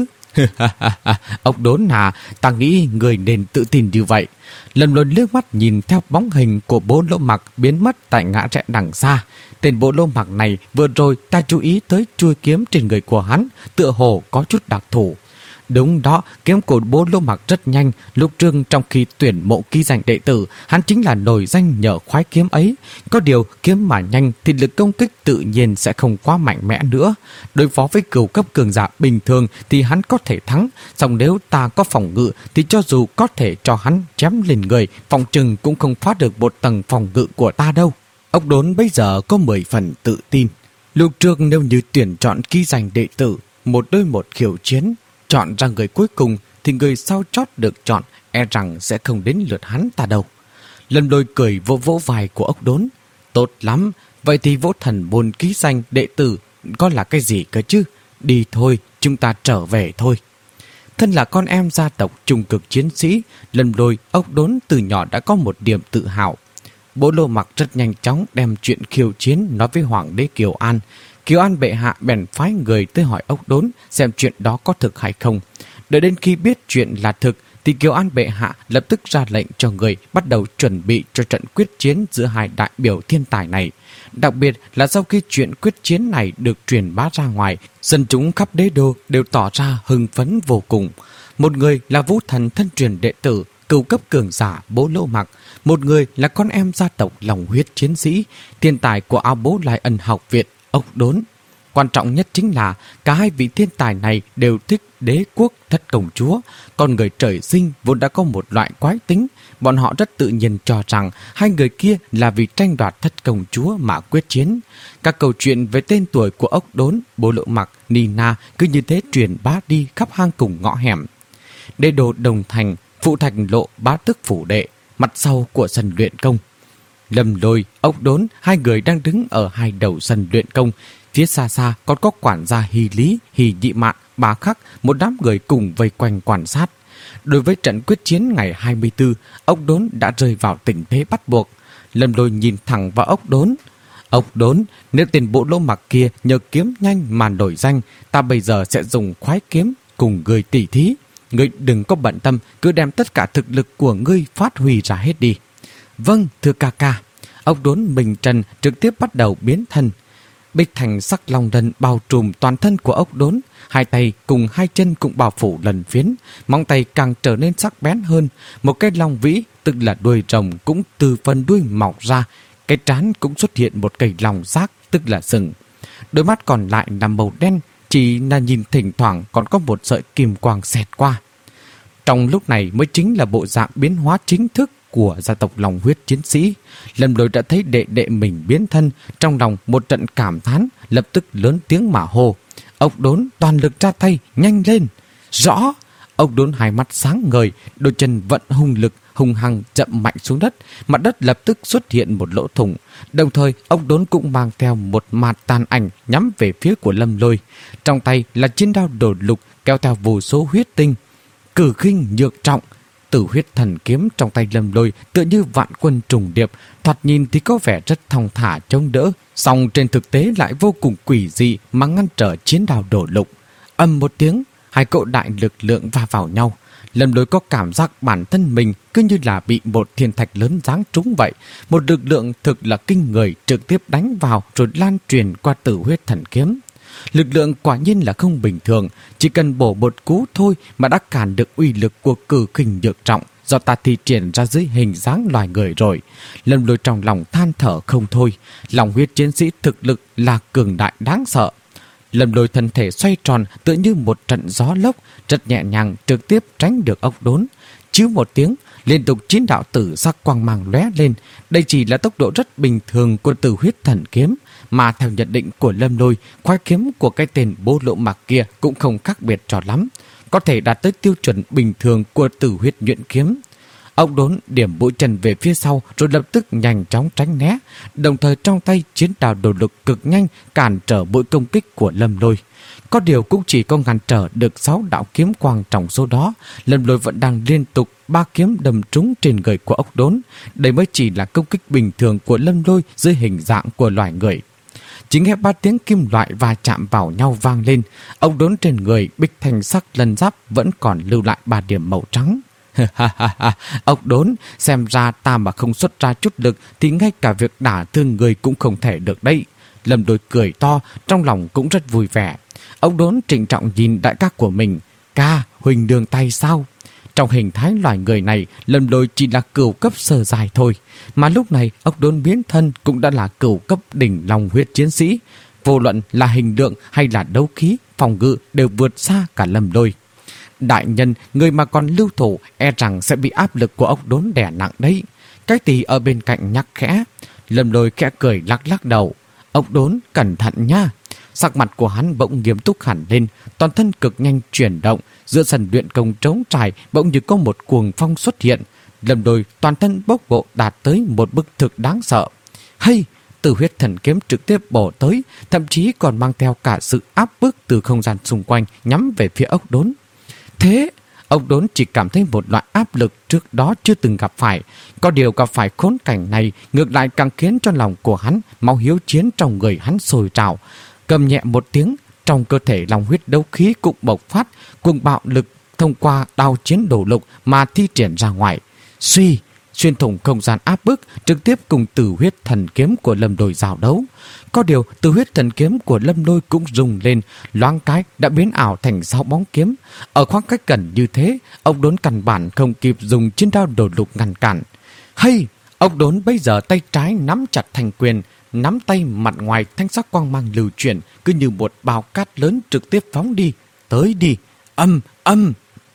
Ốc Đốn à, ta nghĩ người nên tự tin như vậy. Lâm Lôi liếc mắt nhìn theo bóng hình của Bố Lỗ Mặc biến mất tại ngã rẽ đằng xa. Tên Bố Lỗ Mặc này vừa rồi ta chú ý tới chuôi kiếm trên người của hắn, tựa hồ có chút đặc thù. Đúng đó, kiếm của Bố Lô Mặc rất nhanh. Lúc trước trong khi tuyển mộ ký danh đệ tử, hắn chính là nổi danh nhờ khoái kiếm ấy. Có điều kiếm mà nhanh thì lực công kích tự nhiên sẽ không quá mạnh mẽ nữa. Đối phó với cửu cấp cường giả bình thường thì hắn có thể thắng. Song nếu ta có phòng ngự thì cho dù có thể cho hắn chém lên người, phòng trừng cũng không phá được một tầng phòng ngự của ta đâu. Ốc Đốn bây giờ có mười phần tự tin. Lúc trước nếu như tuyển chọn ký danh đệ tử, một đôi một khiêu chiến, chọn ra người cuối cùng thì người sau chót được chọn e rằng sẽ không đến lượt hắn ta đâu. Lâm Lôi cười vỗ vỗ vai của Ốc Đốn. Tốt lắm, vậy thì vỗ thần môn ký danh đệ tử có là cái gì cơ chứ? Đi thôi, chúng ta trở về thôi. Thân là con em gia tộc trung cực chiến sĩ, Lâm Lôi, Ốc Đốn từ nhỏ đã có một điểm tự hào. Bố Lô Mặc rất nhanh chóng đem chuyện khiêu chiến nói với Hoàng đế Kiều An. Kiều An bệ hạ bèn phái người tới hỏi Ốc Đốn xem chuyện đó có thực hay không. Đợi đến khi biết chuyện là thực thì Kiều An bệ hạ lập tức ra lệnh cho người bắt đầu chuẩn bị cho trận quyết chiến giữa hai đại biểu thiên tài này. Đặc biệt là sau khi chuyện quyết chiến này được truyền bá ra ngoài, dân chúng khắp đế đô đều tỏ ra hưng phấn vô cùng. Một người là vũ thần thân truyền đệ tử, cửu cấp cường giả Bố Lô Mặc, một người là con em gia tộc lòng huyết chiến sĩ, thiên tài của Ao Bố Lai Ân học viện, Ốc Đốn. Quan trọng nhất chính là cả hai vị thiên tài này đều thích đế quốc thất công chúa. Con người trời sinh vốn đã có một loại quái tính. Bọn họ rất tự nhiên cho rằng hai người kia là vì tranh đoạt thất công chúa mà quyết chiến. Các câu chuyện về tên tuổi của Ốc Đốn, Bố Lô Mặc, Nina cứ như thế truyền bá đi khắp hang cùng ngõ hẻm. Đế đô Đồng Thành, Phụ Thành Lộ Bá Tước phủ đệ, mặt sau của sân luyện công. Lâm Lôi, Ốc Đốn, hai người đang đứng ở hai đầu sân luyện công. Phía xa xa còn có quản gia Hy Lý, Hy Nhị Mạn, Bá Khắc, một đám người cùng vây quanh quan sát. Đối với trận quyết chiến ngày hai mươi tư, Ốc Đốn đã rơi vào tình thế bắt buộc. Lâm Lôi nhìn thẳng vào Ốc Đốn. Ốc Đốn, nếu tên Bố Lô Mặc kia nhờ kiếm nhanh mà nổi danh, ta bây giờ sẽ dùng khoái kiếm cùng người tỉ thí. Ngươi đừng có bận tâm, cứ đem tất cả thực lực của ngươi phát huy ra hết đi. Vâng, thưa ca ca. Ốc Đốn mình trần trực tiếp bắt đầu biến thân. Bích thành sắc long lân bao trùm toàn thân của Ốc Đốn, hai tay cùng hai chân cũng bao phủ lần phiến, móng tay càng trở nên sắc bén hơn. Một cái long vĩ, tức là đuôi rồng, cũng từ phần đuôi mọc ra. Cái trán cũng xuất hiện một cây long giác, tức là sừng. Đôi mắt còn lại là màu đen, chỉ là nhìn thỉnh thoảng còn có một sợi kim quang xẹt qua. Trong lúc này mới chính là bộ dạng biến hóa chính thức của gia tộc lòng huyết chiến sĩ. Lâm Lôi đã thấy đệ đệ mình biến thân, trong lòng một trận cảm thán, lập tức lớn tiếng mà hô. Ốc Đốn toàn lực ra tay, nhanh lên. Rõ. Ốc Đốn hai mắt sáng ngời, đôi chân vận hung lực, hung hăng chậm mạnh xuống đất. Mặt đất lập tức xuất hiện một lỗ thủng. Đồng thời Ốc Đốn cũng mang theo một mạt tàn ảnh nhắm về phía của Lâm Lôi. Trong tay là chiến đao đổ lục kéo theo vô số huyết tinh. Cử khinh nhược trọng. Tử huyết thần kiếm trong tay Lâm Lôi tựa như vạn quân trùng điệp, thoạt nhìn thì có vẻ rất thong thả chống đỡ, song trên thực tế lại vô cùng quỷ dị mà ngăn trở chiến đao đổ lục. Âm một tiếng, hai cỗ đại lực lượng va vào nhau. Lâm Lôi có cảm giác bản thân mình cứ như là bị một thiên thạch lớn giáng trúng vậy. Một lực lượng thực là kinh người trực tiếp đánh vào rồi lan truyền qua tử huyết thần kiếm. Lực lượng quả nhiên là không bình thường, chỉ cần bổ một cú thôi mà đã cản được uy lực của cử khinh nhược trọng do ta thi triển ra dưới hình dáng loài người rồi. Lâm Lôi trong lòng than thở không thôi, lòng huyết chiến sĩ thực lực là cường đại đáng sợ. Lâm Lôi thân thể xoay tròn tựa như một trận gió lốc, rất nhẹ nhàng trực tiếp tránh được Ốc Đốn. Chứ một tiếng, liên tục chín đạo tử sắc quang mang lóe lên. Đây chỉ là tốc độ rất bình thường của tử huyết thần kiếm, mà theo nhận định của Lâm Lôi, khoái kiếm của cái tên Bố Lô Mặc kia cũng không khác biệt cho lắm, có thể đạt tới tiêu chuẩn bình thường của tử huyết nhuyễn kiếm. Ốc Đốn điểm mũi chân về phía sau rồi lập tức nhanh chóng tránh né, đồng thời trong tay chiến đao đồ lục cực nhanh cản trở mũi công kích của Lâm Lôi. Có điều cũng chỉ có ngăn trở được sáu đạo kiếm quang trong số đó. Lâm Lôi vẫn đang liên tục ba kiếm đâm trúng trên người của Ốc Đốn. Đây mới chỉ là công kích bình thường của Lâm Lôi dưới hình dạng của loài người. Chỉ nghe ba tiếng kim loại va chạm vào nhau vang lên. Ốc Đốn trên người bích thành sắc lân giáp vẫn còn lưu lại ba điểm màu trắng. Ốc Đốn, xem ra ta mà không xuất ra chút lực thì ngay cả việc đả thương người cũng không thể được đấy. Lâm Lôi cười to, trong lòng cũng rất vui vẻ. Ốc Đốn trịnh trọng nhìn đại ca của mình. Ca, huỳnh đường tay sao? Trong hình thái loài người này, Lâm Lôi chỉ là cửu cấp sơ dài thôi, mà lúc này ốc đốn biến thân cũng đã là cửu cấp đỉnh long huyết chiến sĩ. Vô luận là hình lượng hay là đấu khí, phòng ngự đều vượt xa cả Lâm Lôi. Đại nhân, người mà còn lưu thủ e rằng sẽ bị áp lực của ốc đốn đè nặng đấy. Cái tỳ ở bên cạnh nhắc khẽ. Lâm Lôi khẽ cười lắc lắc đầu. Ốc đốn, cẩn thận nha. Sắc mặt của hắn bỗng nghiêm túc hẳn lên, toàn thân cực nhanh chuyển động. Giữa sân luyện công trống trải bỗng như có một cuồng phong xuất hiện. Lâm Lôi toàn thân bốc bộ đạt tới một bức thực đáng sợ. Hay! Từ huyết thần kiếm trực tiếp bổ tới, thậm chí còn mang theo cả sự áp bức từ không gian xung quanh nhắm về phía ốc đốn. Thế, ốc đốn chỉ cảm thấy một loại áp lực trước đó chưa từng gặp phải. Có điều gặp phải khốn cảnh này ngược lại càng khiến cho lòng của hắn, máu hiếu chiến trong người hắn sôi trào. Cầm nhẹ một tiếng, trong cơ thể lòng huyết đấu khí cũng bộc phát, cuồng bạo lực thông qua đao chiến đổ lục mà thi triển ra ngoài. Suy, xuyên thủng không gian áp bức, trực tiếp cùng tử huyết thần kiếm của Lâm Lôi giao đấu. Có điều tử huyết thần kiếm của Lâm Lôi cũng rung lên, loáng cái đã biến ảo thành sáu bóng kiếm. Ở khoảng cách gần như thế, ông đốn căn bản không kịp dùng chiến đao đổ lục ngăn cản. Hay, ông đốn bây giờ tay trái nắm chặt thành quyền, nắm tay mặt ngoài thanh sắc quang mang lưu chuyển, cứ như một bao cát lớn trực tiếp phóng đi. Tới đi, âm, âm.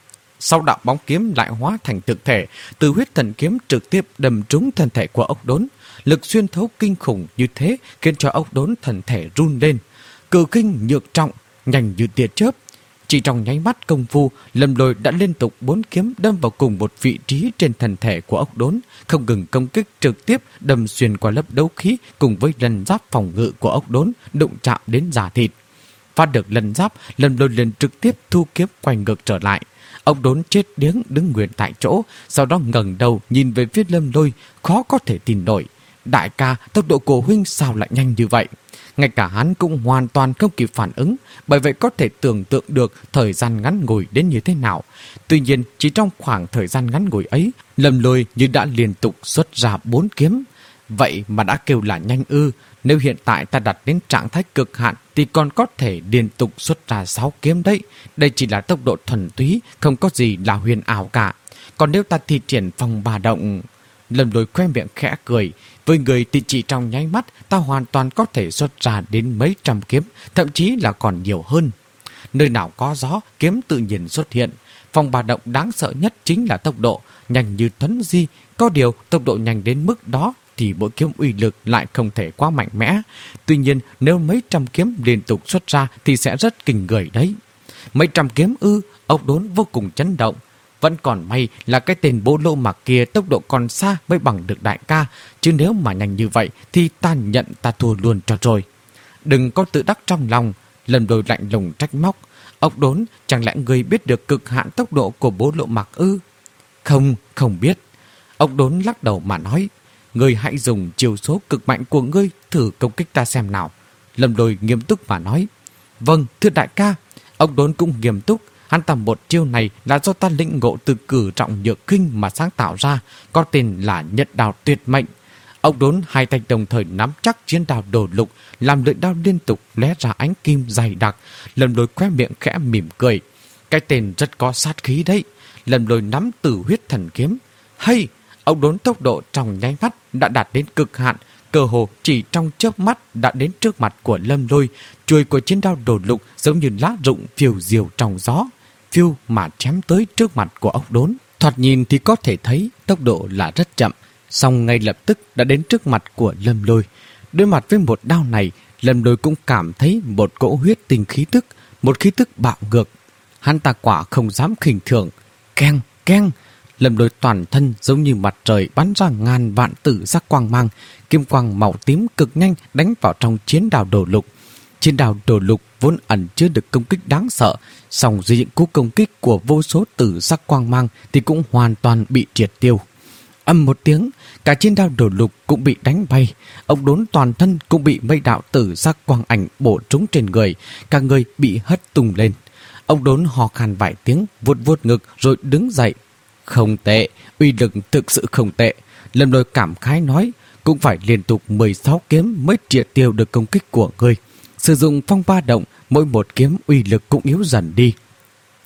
Sau đạo bóng kiếm lại hóa thành thực thể, từ huyết thần kiếm trực tiếp đâm trúng thân thể của ốc đốn. Lực xuyên thấu kinh khủng như thế khiến cho ốc đốn thân thể run lên. Cự kinh nhược trọng, nhanh như tia chớp. Chỉ trong nháy mắt công phu, Lâm Lôi đã liên tục bốn kiếm đâm vào cùng một vị trí trên thân thể của ốc đốn, không ngừng công kích trực tiếp đâm xuyên qua lớp đấu khí cùng với lần giáp phòng ngự của ốc đốn, đụng chạm đến da thịt. Phát được lần giáp, Lâm Lôi liền trực tiếp thu kiếm quay ngược trở lại. Ông đốn chết điếng đứng nguyên tại chỗ, sau đó ngẩng đầu nhìn về phía Lâm Lôi, khó có thể tin nổi. Đại ca, tốc độ của huynh sao lại nhanh như vậy? Ngay cả hắn cũng hoàn toàn không kịp phản ứng, bởi vậy có thể tưởng tượng được thời gian ngắn ngủi đến như thế nào. Tuy nhiên, chỉ trong khoảng thời gian ngắn ngủi ấy, Lâm Lôi như đã liên tục xuất ra bốn kiếm. Vậy mà đã kêu là nhanh ư? Nếu hiện tại ta đặt đến trạng thái cực hạn thì còn có thể liên tục xuất ra sáu kiếm đấy. Đây chỉ là tốc độ thuần túy, không có gì là huyền ảo cả. Còn nếu ta thi triển phong ba động... Lâm Lôi khoe miệng khẽ cười. Với người thì chỉ trong nháy mắt ta hoàn toàn có thể xuất ra đến mấy trăm kiếm, thậm chí là còn nhiều hơn. Nơi nào có gió, kiếm tự nhiên xuất hiện. Phong ba động đáng sợ nhất chính là tốc độ, nhanh như thuấn di. Có điều tốc độ nhanh đến mức đó thì mỗi kiếm uy lực lại không thể quá mạnh mẽ. Tuy nhiên nếu mấy trăm kiếm liên tục xuất ra thì sẽ rất kinh người đấy. Mấy trăm kiếm ư? Ốc đốn vô cùng chấn động. Vẫn còn may là cái tên bố lô mặc kia tốc độ còn xa mới bằng được đại ca, chứ nếu mà nhanh như vậy thì ta nhận ta thua luôn cho rồi. Đừng có tự đắc trong lòng. Lâm Lôi lạnh lùng trách móc. Ốc đốn, chẳng lẽ người biết được cực hạn tốc độ của bố lộ mặc ư? Không, không biết. Ốc đốn lắc đầu mà nói. Ngươi hãy dùng chiêu số cực mạnh của ngươi thử công kích ta xem nào. Lâm Lôi nghiêm túc mà nói. Vâng, thưa đại ca. Ốc đốn cũng nghiêm túc. Hắn ta một chiêu này là do ta lĩnh ngộ từ cử trọng nhược kinh mà sáng tạo ra, có tên là Nhật Đao Tuyệt Mệnh. Ốc đốn hai tay đồng thời nắm chắc chiến đao đổ lục, làm lưỡi đao liên tục lóe ra ánh kim dày đặc. Lâm Lôi khóe miệng khẽ mỉm cười. Cái tên rất có sát khí đấy. Lâm Lôi nắm tử huyết thần kiếm. Hay! Ốc đốn tốc độ trong nháy mắt đã đạt đến cực hạn, cơ hồ chỉ trong chớp mắt đã đến trước mặt của Lâm Lôi. Chuôi của chiến đao đổ lục giống như lá rụng phiêu diều trong gió, phiêu mà chém tới trước mặt của ốc đốn. Thoạt nhìn thì có thể thấy tốc độ là rất chậm, song ngay lập tức đã đến trước mặt của Lâm Lôi. Đối mặt với một đao này, Lâm Lôi cũng cảm thấy một cỗ huyết tinh khí tức, một khí tức bạo ngược. Hắn ta quả không dám khinh thường. Keng, keng. Lâm Lôi toàn thân giống như mặt trời bắn ra ngàn vạn tử sắc quang mang, kim quang màu tím cực nhanh đánh vào trong chiến đao đổ lục. Chiến đao đổ lục vốn ẩn chứa được công kích đáng sợ, song dưới những cú công kích của vô số tử sắc quang mang thì cũng hoàn toàn bị triệt tiêu. Âm một tiếng, cả chiến đao đổ lục cũng bị đánh bay, ông đốn toàn thân cũng bị mây đạo tử sắc quang ảnh bổ trúng trên người, cả người bị hất tung lên. Ông đốn hò khan vài tiếng, vuốt vuốt ngực rồi đứng dậy. Không tệ, uy lực thực sự không tệ. Lâm Lôi cảm khái nói, cũng phải liên tục mười sáu kiếm mới triệt tiêu được công kích của ngươi. Sử dụng phong ba động, mỗi một kiếm uy lực cũng yếu dần đi.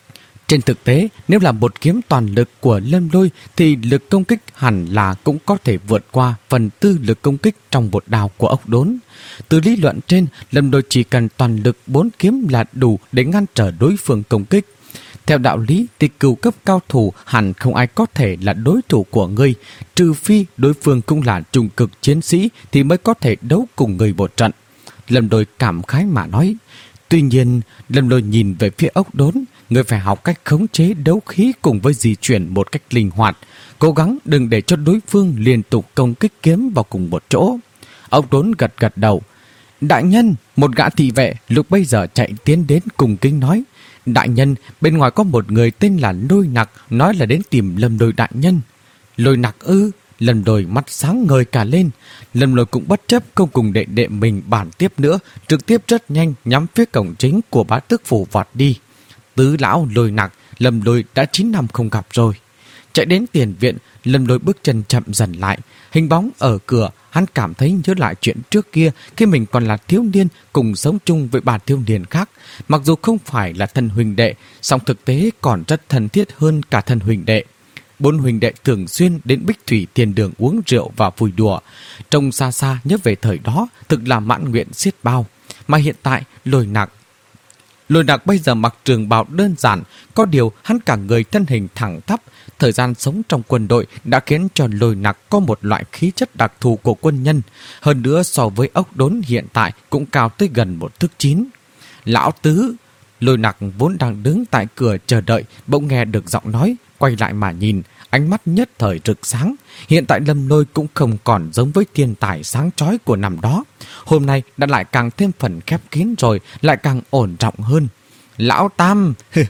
Trên thực tế, nếu là một kiếm toàn lực của Lâm Lôi thì lực công kích hẳn là cũng có thể vượt qua phần tư lực công kích trong một đao của ốc đốn. Từ lý luận trên, Lâm Lôi chỉ cần toàn lực bốn kiếm là đủ để ngăn trở đối phương công kích. Theo đạo lý thì cửu cấp cao thủ hẳn không ai có thể là đối thủ của ngươi, trừ phi đối phương cũng là trung cực chiến sĩ thì mới có thể đấu cùng người một trận. Lâm Lôi cảm khái mà nói. Tuy nhiên, Lâm Lôi nhìn về phía ốc đốn, người phải học cách khống chế đấu khí cùng với di chuyển một cách linh hoạt, cố gắng đừng để cho đối phương liên tục công kích kiếm vào cùng một chỗ. Ốc đốn gật gật đầu. Đại nhân, một gã thị vệ lúc bây giờ chạy tiến đến cùng kính nói. Đại nhân, bên ngoài có một người tên là Lôi Nặc, nói là đến tìm Lâm Lôi đại nhân. Lôi Nặc ư? Lâm Lôi mắt sáng ngời cả lên. Lâm Lôi cũng bất chấp không cùng đệ đệ mình bàn tiếp nữa, trực tiếp rất nhanh nhắm phía cổng chính của bá tước phủ vọt đi. Tứ lão Lôi Nặc, Lâm Lôi đã chín năm không gặp rồi. Chạy đến tiền viện, Lâm Lôi bước chân chậm dần lại. Hình bóng ở cửa, hắn cảm thấy nhớ lại chuyện trước kia khi mình còn là thiếu niên cùng sống chung với bà thiếu niên khác. Mặc dù không phải là thân huynh đệ, song thực tế còn rất thân thiết hơn cả thân huynh đệ. Bốn huynh đệ thường xuyên đến Bích Thủy Thiên Đường uống rượu và vui đùa. Trông xa xa nhớ về thời đó, thực là mãn nguyện xiết bao. Mà hiện tại, Lôi Nặc Lôi Nặc bây giờ mặc trường bào đơn giản, có điều hắn cả người thân hình thẳng tắp. Thời gian sống trong quân đội đã khiến cho Lôi Nặc có một loại khí chất đặc thù của quân nhân. Hơn nữa so với ốc đốn hiện tại cũng cao tới gần một thước chín. Lão tứ! Lôi Nặc vốn đang đứng tại cửa chờ đợi, bỗng nghe được giọng nói, quay lại mà nhìn, ánh mắt nhất thời rực sáng. Hiện tại Lâm Lôi cũng không còn giống với thiên tài sáng chói của năm đó. Hôm nay đã lại càng thêm phần khép kín rồi, lại càng ổn trọng hơn. Lão Tam!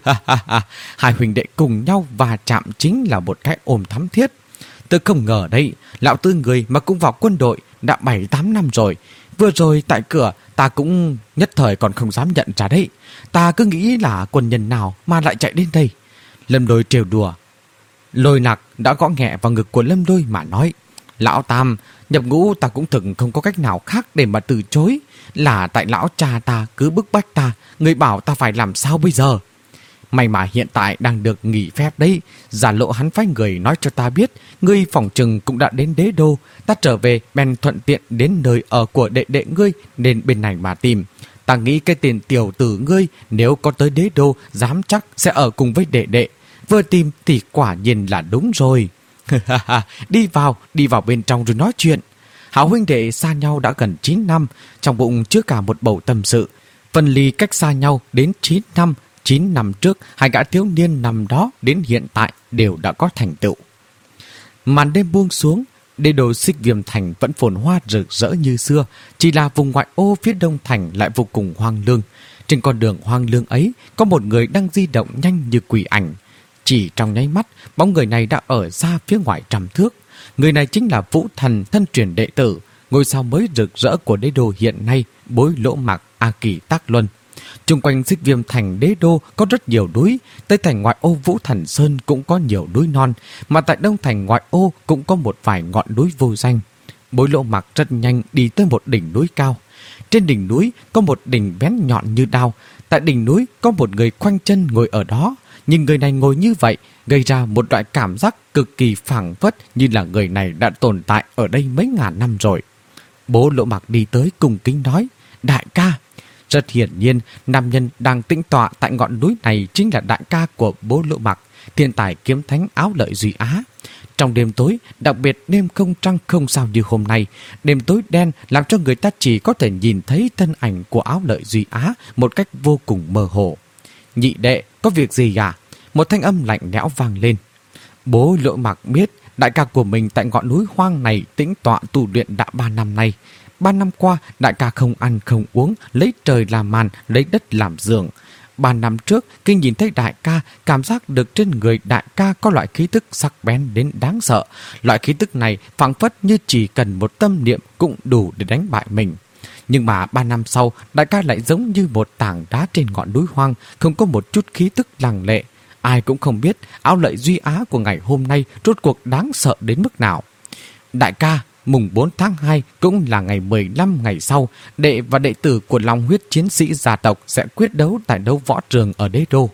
Hai huynh đệ cùng nhau và chạm chính là một cái ôm thắm thiết. Tôi không ngờ đấy, lão tư người mà cũng vào quân đội đã bảy tám năm rồi. Vừa rồi tại cửa ta cũng nhất thời còn không dám nhận ra đấy. Ta cứ nghĩ là quân nhân nào mà lại chạy đến đây. Lâm Lôi trêu đùa. Lôi Nặc đã gõ nhẹ vào ngực của Lâm Lôi mà nói. Lão Tam, nhập ngũ ta cũng thực không có cách nào khác để mà từ chối. Là tại lão cha ta cứ bức bách ta, người bảo ta phải làm sao bây giờ. May mà hiện tại đang được nghỉ phép đấy. Giả lộ hắn phái người nói cho ta biết ngươi phòng trừng cũng đã đến đế đô. Ta trở về bèn thuận tiện đến nơi ở của đệ đệ ngươi, nên bên này mà tìm. Ta nghĩ cái tiền tiểu tử ngươi nếu có tới đế đô dám chắc sẽ ở cùng với đệ đệ. Vừa tìm thì quả nhiên là đúng rồi. Đi vào, đi vào bên trong rồi nói chuyện. Hảo huynh đệ xa nhau đã gần chín năm, trong bụng chứa cả một bầu tâm sự. Phân ly cách xa nhau đến chín năm. chín năm trước, hai gã thiếu niên năm đó đến hiện tại đều đã có thành tựu. Màn đêm buông xuống, đế đô Xích Viêm Thành vẫn phồn hoa rực rỡ như xưa, chỉ là vùng ngoại ô phía đông thành lại vô cùng hoang lương. Trên con đường hoang lương ấy, có một người đang di động nhanh như quỷ ảnh. Chỉ trong nháy mắt, bóng người này đã ở xa phía ngoài trăm thước. Người này chính là Vũ Thần thân truyền đệ tử, ngôi sao mới rực rỡ của đế đô hiện nay, Bối Lỗ Mạc A Kỳ Tác Luân. Chung quanh Xích Viêm Thành đế đô có rất nhiều núi, tới thành ngoại ô Vũ Thần Sơn cũng có nhiều núi non, mà tại đông thành ngoại ô cũng có một vài ngọn núi vô danh. Bối Lỗ Mạc rất nhanh đi tới một đỉnh núi cao. Trên đỉnh núi có một đỉnh bén nhọn như đao. Tại đỉnh núi có một người khoanh chân ngồi ở đó. Nhưng người này ngồi như vậy gây ra một loại cảm giác cực kỳ phảng phất như là người này đã tồn tại ở đây mấy ngàn năm rồi. Bố Lỗ Mạc đi tới cùng kính nói: Đại ca! Rất hiển nhiên, nam nhân đang tĩnh tọa tại ngọn núi này chính là đại ca của Bố Lỗ Mạc, thiên tài kiếm thánh Áo Lợi Duy Á. Trong đêm tối, đặc biệt đêm không trăng không sao như hôm nay, đêm tối đen làm cho người ta chỉ có thể nhìn thấy thân ảnh của Áo Lợi Duy Á một cách vô cùng mơ hồ. Nhị đệ, có việc gì à? Một thanh âm lạnh lẽo vang lên. Bố Lỗ Mạc biết đại ca của mình tại ngọn núi hoang này tĩnh tọa tu luyện đã ba năm nay. Ba năm qua, đại ca không ăn không uống, lấy trời làm màn, lấy đất làm giường. Ba năm trước, khi nhìn thấy đại ca, cảm giác được trên người đại ca có loại khí tức sắc bén đến đáng sợ. Loại khí tức này phảng phất như chỉ cần một tâm niệm cũng đủ để đánh bại mình. Nhưng mà ba năm sau, đại ca lại giống như một tảng đá trên ngọn núi hoang, không có một chút khí tức lằng lệ. Ai cũng không biết Áo Lợi Duy Á của ngày hôm nay rốt cuộc đáng sợ đến mức nào. Đại ca, mùng bốn tháng hai cũng là ngày mười lăm ngày sau, đệ và đệ tử của Long Huyết chiến sĩ gia tộc sẽ quyết đấu tại đấu võ trường ở đế đô.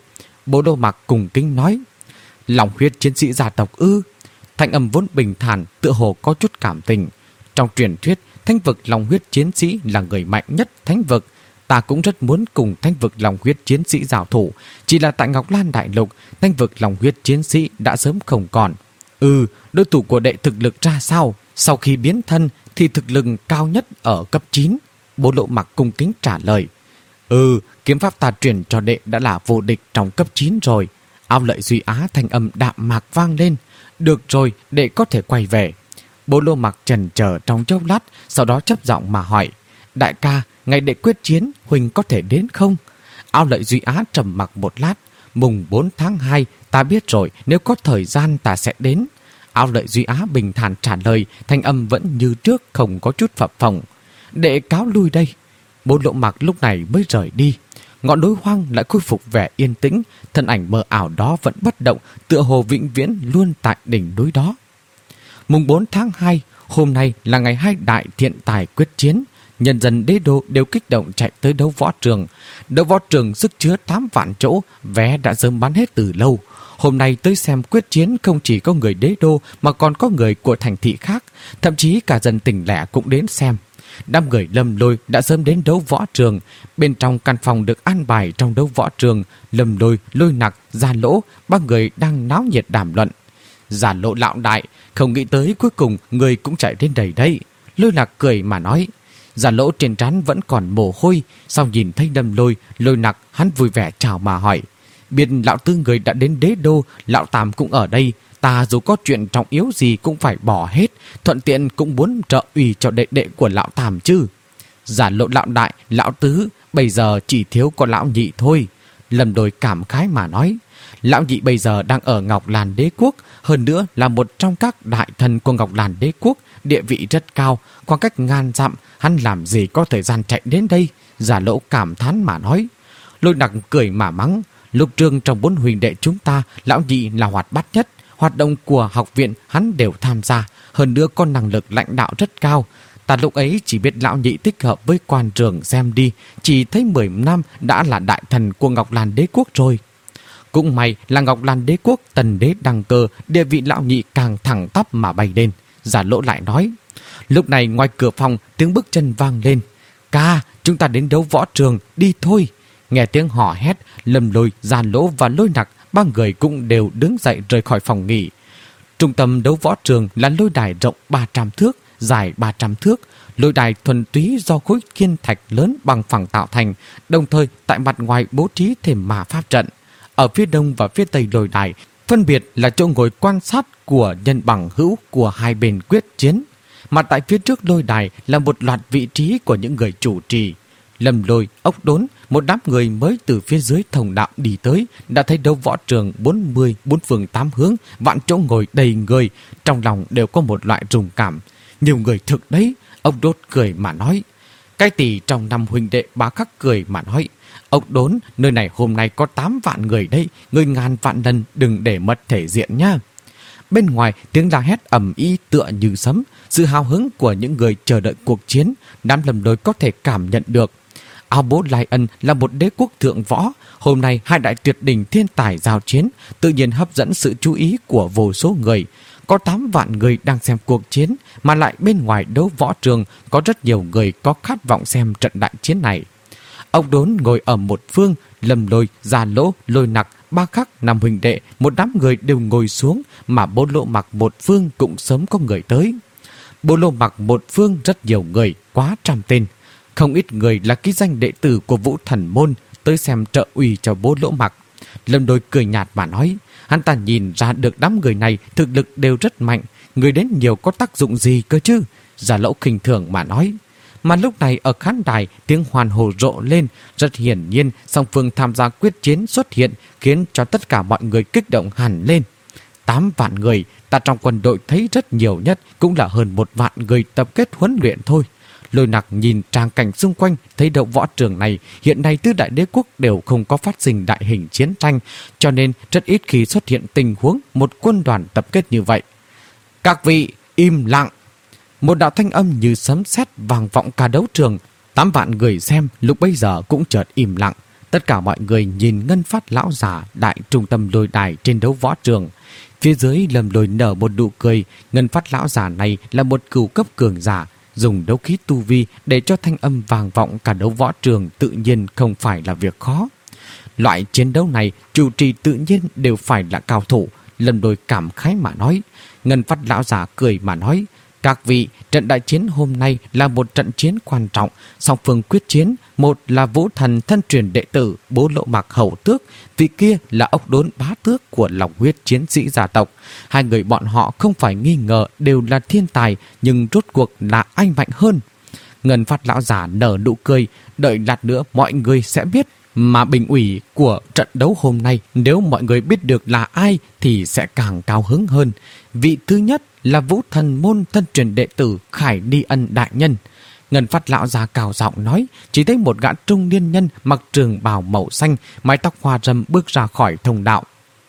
Bố Lô Mặc cùng kính nói: Lòng huyết chiến sĩ gia tộc ư? Thanh âm vốn bình thản, tựa hồ có chút cảm tình. Trong truyền thuyết, thánh vực lòng huyết chiến sĩ là người mạnh nhất thánh vực. Ta cũng rất muốn cùng thánh vực lòng huyết chiến sĩ giao thủ. Chỉ là tại Ngọc Lan Đại Lục, thánh vực lòng huyết chiến sĩ đã sớm không còn. Ừ, đối thủ của đệ thực lực ra sao? Sau khi biến thân thì thực lực cao nhất ở cấp chín. Bố Lô Mặc cung kính trả lời: Ừ, kiếm pháp ta truyền cho đệ đã là vô địch trong cấp chín rồi. Ao Lợi Duy Á thanh âm đạm mạc vang lên: Được rồi, đệ có thể quay về. Bố Lô Mặc chần chờ trong chốc lát, sau đó chấp giọng mà hỏi: Đại ca, ngày đệ quyết chiến, huynh có thể đến không? Ao Lợi Duy Á trầm mặc một lát: Mùng bốn tháng hai, ta biết rồi, nếu có thời gian ta sẽ đến. Ao Lợi Duy Á bình thản trả lời, thanh âm vẫn như trước, không có chút phập phồng: Đệ cáo lui đây. Bố Lô Mặc lúc này mới rời đi. Ngọn núi hoang lại khôi phục vẻ yên tĩnh, thân ảnh mờ ảo đó vẫn bất động, tựa hồ vĩnh viễn luôn tại đỉnh núi đó. Mùng bốn tháng hai, hôm nay là ngày hai đại thiện tài quyết chiến. Nhân dân đế đô đều kích động chạy tới đấu võ trường. Đấu võ trường sức chứa tám vạn chỗ, vé đã sớm bán hết từ lâu. Hôm nay tới xem quyết chiến không chỉ có người đế đô mà còn có người của thành thị khác, thậm chí cả dân tỉnh lẻ cũng đến xem. Đám người Lâm Lôi đã sớm đến đấu võ trường. Bên trong căn phòng được an bài trong đấu võ trường, Lâm Lôi, Lôi Nặc, Gia Lỗ, ba người đang náo nhiệt đàm luận. Gia Lỗ lão đại, không nghĩ tới cuối cùng người cũng chạy đến đây đây. Lôi Nặc cười mà nói. Gia Lỗ trên trán vẫn còn mồ hôi, sau nhìn thấy Lâm Lôi, Lôi Nặc, hắn vui vẻ chào mà hỏi: Biết lão tư người đã đến đế đô, lão Tam cũng ở đây. Ta dù có chuyện trọng yếu gì cũng phải bỏ hết, thuận tiện cũng muốn trợ ủy cho đệ đệ của lão Tam chứ. Gia Lỗ lão đại, lão tứ, bây giờ chỉ thiếu có lão nhị thôi. Lâm Lôi cảm khái mà nói. Lão nhị bây giờ đang ở Ngọc Lan Đế Quốc, hơn nữa là một trong các đại thần của Ngọc Lan Đế Quốc, địa vị rất cao, khoảng cách ngàn dặm, hắn làm gì có thời gian chạy đến đây. Gia Lỗ cảm thán mà nói. Lôi Nặc cười mà mắng. Lục trường trong bốn huynh đệ chúng ta, lão nhị là hoạt bát nhất. Hoạt động của học viện hắn đều tham gia, hơn nữa có năng lực lãnh đạo rất cao. Ta lúc ấy chỉ biết lão nhị thích hợp với quan trường xem đi, chỉ thấy mười năm đã là đại thần của Ngọc Lan Đế Quốc rồi. Cũng may là Ngọc Lan Đế Quốc tần đế đăng cơ, địa vị lão nhị càng thẳng tắp mà bay lên. Gia Lỗ lại nói. Lúc này ngoài cửa phòng tiếng bước chân vang lên. Ca, chúng ta đến đấu võ trường, đi thôi. Nghe tiếng hò hét, Lâm Lôi, Gia Lỗ và Lôi Nặc, ba người cũng đều đứng dậy rời khỏi phòng nghỉ. Trung tâm đấu võ trường là lôi đài rộng ba trăm thước, dài ba trăm thước. Lôi đài thuần túy do khối kiên thạch lớn bằng phẳng tạo thành, đồng thời tại mặt ngoài bố trí thêm ma pháp trận. Ở phía đông và phía tây lôi đài, phân biệt là chỗ ngồi quan sát của nhân bằng hữu của hai bên quyết chiến. Mà tại phía trước lôi đài là một loạt vị trí của những người chủ trì. Lâm Lôi, Ốc Đốn, một đám người mới từ phía dưới thông đạo đi tới, đã thấy đấu võ trường bốn mươi, bốn phương tám hướng, vạn chỗ ngồi đầy người, trong lòng đều có một loại rùng cảm. Nhiều người thực đấy. Ốc Đốt cười mà nói. Cái tỷ trong năm huynh đệ bá khắc cười mà nói. Ốc Đốn, nơi này hôm nay có tám vạn người đấy, người ngàn vạn lần đừng để mất thể diện nha. Bên ngoài tiếng la hét ầm ĩ tựa như sấm, sự hào hứng của những người chờ đợi cuộc chiến, đám Lâm Lôi có thể cảm nhận được. Ao Bố Lai Ân là một đế quốc thượng võ, hôm nay hai đại tuyệt đỉnh thiên tài giao chiến, tự nhiên hấp dẫn sự chú ý của vô số người. Có tám vạn người đang xem cuộc chiến, mà lại bên ngoài đấu võ trường có rất nhiều người có khát vọng xem trận đại chiến này. Ông Đốn ngồi ở một phương, Lâm Lôi, Gia Lỗ, Lôi Nặc, ba khắc, năm huynh đệ, một đám người đều ngồi xuống, mà Bố Lô Mặc một phương cũng sớm có người tới. Bố Lô Mặc một phương rất nhiều người, quá trăm tên. Không ít người là ký danh đệ tử của Vũ Thần Môn tới xem trợ uy cho Bố Lỗ Mặc. Lâm Đôi cười nhạt mà nói, hắn ta nhìn ra được đám người này thực lực đều rất mạnh, người đến nhiều có tác dụng gì cơ chứ? Gia Lỗ khinh thường mà nói. Mà lúc này ở khán đài tiếng hoàn hồ rộ lên, rất hiển nhiên song phương tham gia quyết chiến xuất hiện khiến cho tất cả mọi người kích động hẳn lên. Tám vạn người, ta trong quân đội thấy rất nhiều nhất cũng là hơn một vạn người tập kết huấn luyện thôi. Lôi Nặc nhìn tràng cảnh xung quanh, thấy đấu võ trường này hiện nay tứ đại đế quốc đều không có phát sinh đại hình chiến tranh, cho nên rất ít khi xuất hiện tình huống một quân đoàn tập kết như vậy. Các vị im lặng. Một đạo thanh âm như sấm sét vang vọng cả đấu trường. Tám vạn người xem lúc bấy giờ cũng chợt im lặng. Tất cả mọi người nhìn Ngân Phát lão giả đại trung tâm lôi đài trên đấu võ trường. Phía dưới Lâm Lôi nở một nụ cười. Ngân Phát lão giả này là một cửu cấp cường giả, dùng đấu khí tu vi để cho thanh âm vang vọng cả đấu võ trường tự nhiên không phải là việc khó. Loại chiến đấu này chủ trì tự nhiên đều phải là cao thủ. Lâm Lôi cảm khái mà nói. Ngân Phát lão giả cười mà nói: các vị, trận đại chiến hôm nay là một trận chiến quan trọng. Song phương quyết chiến, một là Vũ Thần thân truyền đệ tử Bố Lộ Mạc Hầu Tước, vị kia là Ốc Đốn Bá Tước của lòng huyết chiến sĩ gia tộc. Hai người bọn họ không phải nghi ngờ đều là thiên tài, nhưng rốt cuộc là ai mạnh hơn? Ngân Phát lão giả nở nụ cười, đợi lát nữa mọi người sẽ biết. Mà bình ủy của trận đấu hôm nay, nếu mọi người biết được là ai thì sẽ càng cao hứng hơn. Vị thứ nhất là Vũ Thần môn thân truyền đệ tử Khải Ni Ân đại nhân. Ngân Phát lão già cao giọng nói, chỉ thấy một gã trung niên nhân mặc trường bào màu xanh, mái tóc hoa râm bước ra khỏi thông đạo.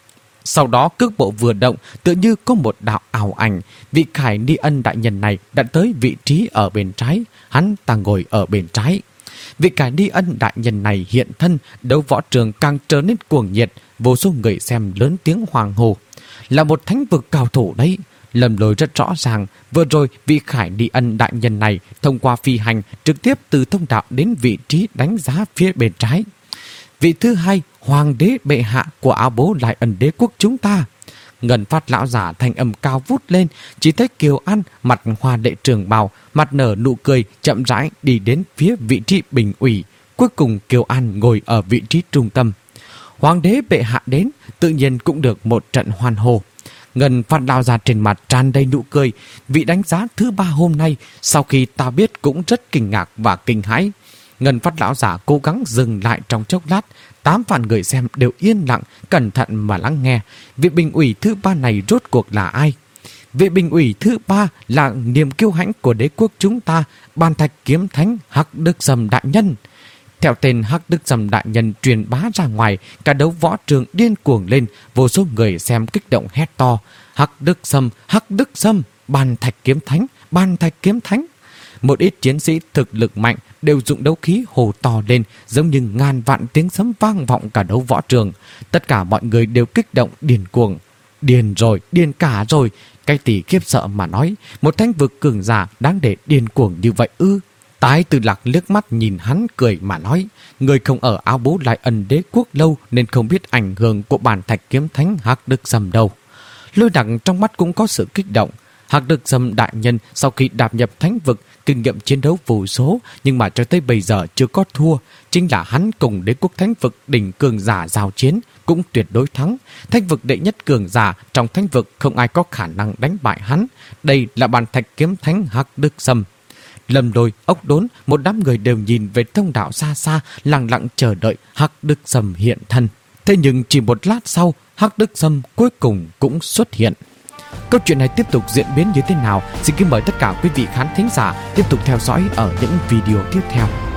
Sau đó cước bộ vừa động, tự như có một đạo ảo ảnh. Vị Khải Ni Ân đại nhân này đã tới vị trí ở bên trái, hắn ta ngồi ở bên trái. Vị Khải Ni Ân đại nhân này hiện thân, đấu võ trường càng trở nên cuồng nhiệt, vô số người xem lớn tiếng hoàng hô. Là một thánh vực cao thủ đấy. Lâm Lôi rất rõ ràng, vừa rồi vị Khải Ni Ân đại nhân này thông qua phi hành trực tiếp từ thông đạo đến vị trí đánh giá phía bên trái. Vị thứ hai, Hoàng đế bệ hạ của Áo Bố Lại Ân đế quốc chúng ta. Ngân Phát lão giả thanh âm cao vút lên, chỉ thấy Kiều An mặt hoa đệ trường bào, mặt nở nụ cười, chậm rãi đi đến phía vị trí bình ủy. Cuối cùng Kiều An ngồi ở vị trí trung tâm. Hoàng đế bệ hạ đến, tự nhiên cũng được một trận hoan hô. Ngân Phát lão giả trên mặt tràn đầy nụ cười. Vị đánh giá thứ ba hôm nay, sau khi ta biết cũng rất kinh ngạc và kinh hãi. Ngân Phát lão giả cố gắng dừng lại trong chốc lát. Tám vạn người xem đều yên lặng, cẩn thận mà lắng nghe. Vị bình ủy thứ ba này rốt cuộc là ai? Vị bình ủy thứ ba là niềm kiêu hãnh của đế quốc chúng ta, Bàn Thạch Kiếm Thánh Hắc Đức Sâm đại nhân. Theo tên Hắc Đức Sâm đại nhân truyền bá ra ngoài, cả đấu võ trường điên cuồng lên, vô số người xem kích động hét to: Hắc Đức Sâm, Hắc Đức Sâm, Bàn Thạch Kiếm Thánh, Bàn Thạch Kiếm Thánh. Một ít chiến sĩ thực lực mạnh đều dụng đấu khí hồ to lên, giống như ngàn vạn tiếng sấm vang vọng cả đấu võ trường. Tất cả mọi người đều kích động điên cuồng. Điên rồi, điên cả rồi. Cái tỷ khiếp sợ mà nói, một thánh vực cường giả đáng để điên cuồng như vậy ư? Tái Từ Lạc liếc mắt nhìn hắn cười mà nói, người không ở Áo Bố Lại Ân đế quốc lâu nên không biết ảnh hưởng của Bàn Thạch Kiếm Thánh Hắc Đức Sâm đâu. Lôi Đặc trong mắt cũng có sự kích động. Hắc Đức Sâm đại nhân sau khi đạp nhập thánh vực, kinh nghiệm chiến đấu vô số, nhưng mà cho tới bây giờ chưa có thua. Chính là hắn cùng đế quốc thánh vực đỉnh cường giả giao chiến cũng tuyệt đối thắng. Thánh vực đệ nhất cường giả trong thánh vực không ai có khả năng đánh bại hắn. Đây là Bàn Thạch Kiếm Thánh Hắc Đức Sâm. Lâm Lôi, Ốc Đốn, một đám người đều nhìn về thông đạo xa xa, lặng lặng chờ đợi Hắc Đức Sâm hiện thân. Thế nhưng chỉ một lát sau, Hắc Đức Sâm cuối cùng cũng xuất hiện. Câu chuyện này tiếp tục diễn biến như thế nào? Xin kính mời tất cả quý vị khán thính giả tiếp tục theo dõi ở những video tiếp theo.